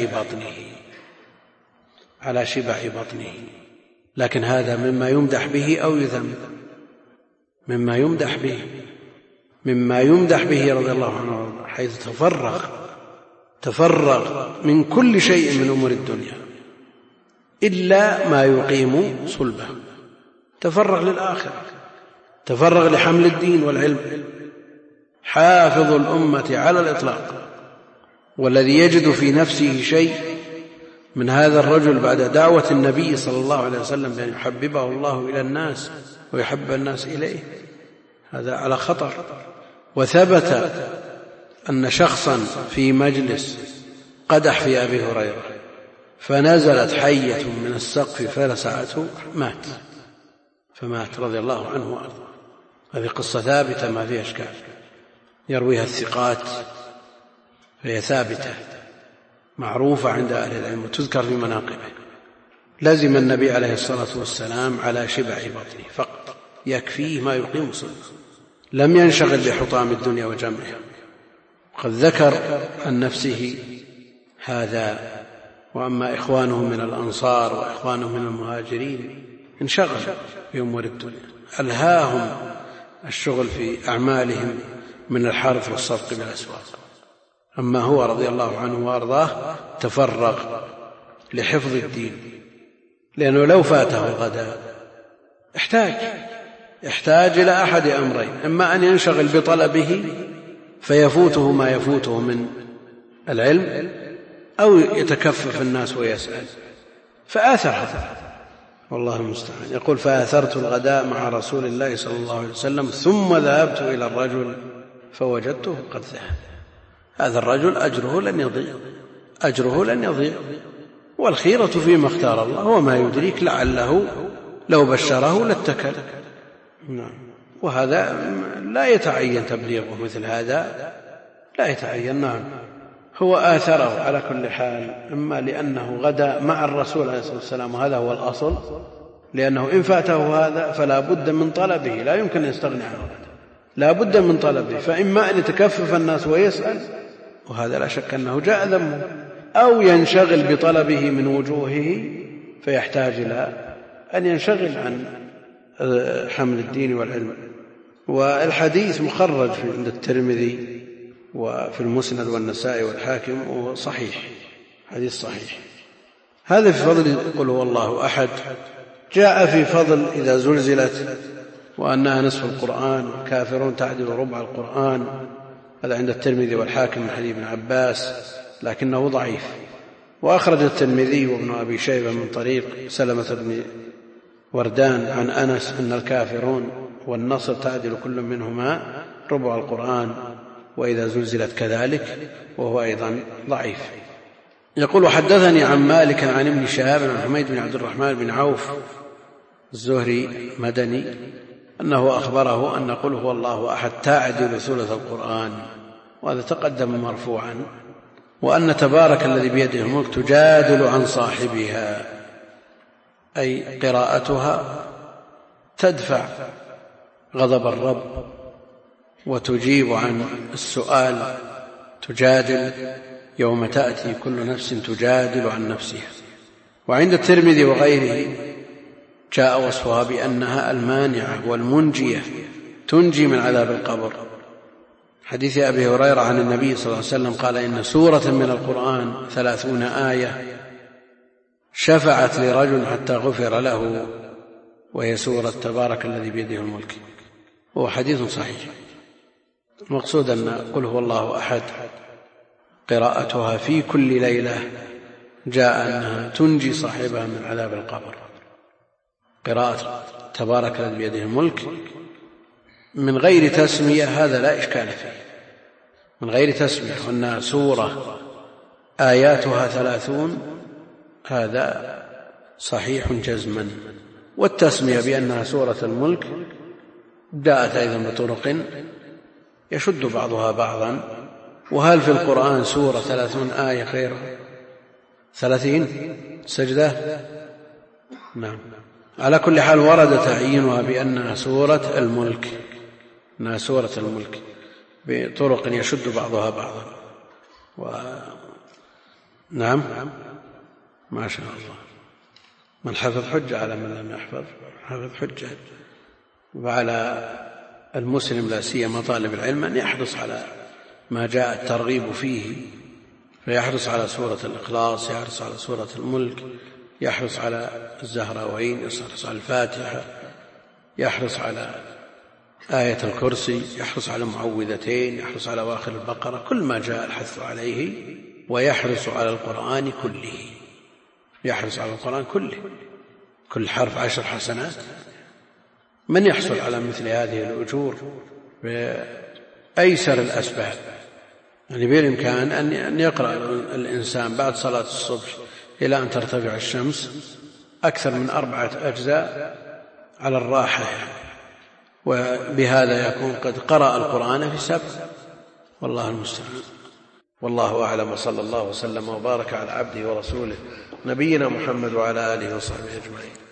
B: شبع بطنه، لكن هذا مما يمدح به أو يذم؟ مما يمدح به رضي الله عنه، حيث تفرغ من كل شيء من أمور الدنيا إلا ما يقيم صلبه، تفرغ للآخرة، تفرغ لحمل الدين والعلم، حافظ الأمة على الإطلاق. والذي يجد في نفسه شيء من هذا الرجل بعد دعوة النبي صلى الله عليه وسلم بأن يحببه الله إلى الناس ويحب الناس إليه، هذا على خطر. وثبت أن شخصا في مجلس قدح في أبي هريرة فنزلت حية من السقف فلسعته فمات رضي الله عنه وأرضاه. هذه قصة ثابتة ما فيها إشكال، يرويها الثقات، فهي ثابتة معروفة عند أهل العلم وتذكر في مناقبه. لزم النبي عليه الصلاة والسلام على شبع بطنه فقط، يكفيه ما يقيم صلبه، لم ينشغل بحطام الدنيا وجمعها. قد ذكر عن نفسه هذا. وأما إخوانه من الأنصار وإخوانه من المهاجرين انشغل بأمور الدنيا، ألهاهم الشغل في أعمالهم من الحرث والصفق بالأسواق. أما هو رضي الله عنه وأرضاه تفرغ لحفظ الدين، لأنه لو فاته الغداء يحتاج إلى أحد أمرين: إما أن ينشغل بطلبه فيفوته ما يفوته من العلم، أو يتكفف الناس ويسأل، فآثر، والله المستعان. يقول: فآثرت الغداء مع رسول الله صلى الله عليه وسلم ثم ذهبت إلى الرجل فوجدته قد ذهب. هذا الرجل أجره لن يضيع، والخيرة فيما اختار الله، وما يدريك لعله لو بشره لاتكل. وهذا لا يتعين تبليغه، مثل هذا لا يتعين. نعم. هو آثره على كل حال، إما لأنه غدا مع الرسول عليه الصلاة والسلام وهذا هو الأصل، لأنه إن فاته هذا فلا بد من طلبه، لا يمكن أن يستغني عنه، لا بد من طلبه، فإما أن يتكفف الناس ويسأل، وهذا لا شك أنه جاء ذمه، أو ينشغل بطلبه من وجوهه فيحتاج إلى أن ينشغل عن حمل الدين والعلم. والحديث مخرج عند الترمذي وفي المسند والنسائي والحاكم، وصحيح، حديث صحيح. هذا في فضل قل هو الله أحد. جاء في فضل إذا زلزلت وأنها نصف القرآن، والكافرون تعدل ربع القرآن، هذا عند الترمذي والحاكم من حديث ابن عباس لكنه ضعيف. وأخرج الترمذي وابن أبي شيبة من طريق سلمة بن وردان عن أنس أن الكافرون والنصر تعدل كل منهما ربع القرآن، وإذا زلزلت كذلك، وهو أيضا ضعيف. يقول وحدثني عن مالك عن ابن شهاب عن حميد بن عبد الرحمن بن عوف الزهري مدني أنه أخبره أن قل هو الله أحد تعدل ثلث القرآن، وهذا تقدم مرفوعا، وأن تبارك الذي بيده الملك تجادل عن صاحبها، أي قراءتها تدفع غضب الرب وتجيب عن السؤال، تجادل يوم تأتي كل نفس تجادل عن نفسها. وعند الترمذي وغيره جاء وصفها بأنها المانعة والمنجية، تنجي من عذاب القبر. حديث أبي هريرة عن النبي صلى الله عليه وسلم قال إن سورة من القرآن 30 آية شفعت لرجل حتى غفر له، وهي سورة تبارك الذي بيده الملك. هو حديث صحيح. المقصود أن قل هو الله أحد قراءتها في كل ليلة جاء أنها تنجي صاحبها من عذاب القبر. قراءة تبارك الذي بيده الملك من غير تسمية هذا لا إشكال فيه، من غير تسمية، وأنها سورة آياتها 30 هذا صحيح جزما. والتسمية بأنها سورة الملك جاءت أيضا بطرق يشد بعضها بعضا. وهل في القرآن سورة 30 آية غيرها 30 سجدة؟ نعم. على كل حال ورد تعيينها بأنها سورة الملك، أنها سورة الملك بطرق يشد بعضها بعضا. نعم، ما شاء الله. من حفظ حجة على من لم يحفظ حفظ حجة. وعلى المسلم لا سيما طالب العلم أن يحرص على ما جاء الترغيب فيه، فيحرص على سورة الإخلاص، يحرص على سورة الملك، يحرص على الزهراوين، يحرص على الفاتحة، يحرص على آية الكرسي، يحرص على المعوذتين، يحرص على أواخر البقرة، كل ما جاء الحث عليه. ويحرص على القرآن كله، يحرص على القرآن كله، كل حرف 10 حسنات. من يحصل على مثل هذه الأجور بأيسر الأسباب؟ يعني بالإمكان أن يقرأ الإنسان بعد صلاة الصبح إلى أن ترتفع الشمس أكثر من 4 أجزاء على الراحة، وبهذا يكون قد قرأ القرآن في 7. والله المستعان. والله أعلم، وصلى الله وسلم وبارك على عبده ورسوله نبينا محمد وعلى آله وصحبه أجمعين.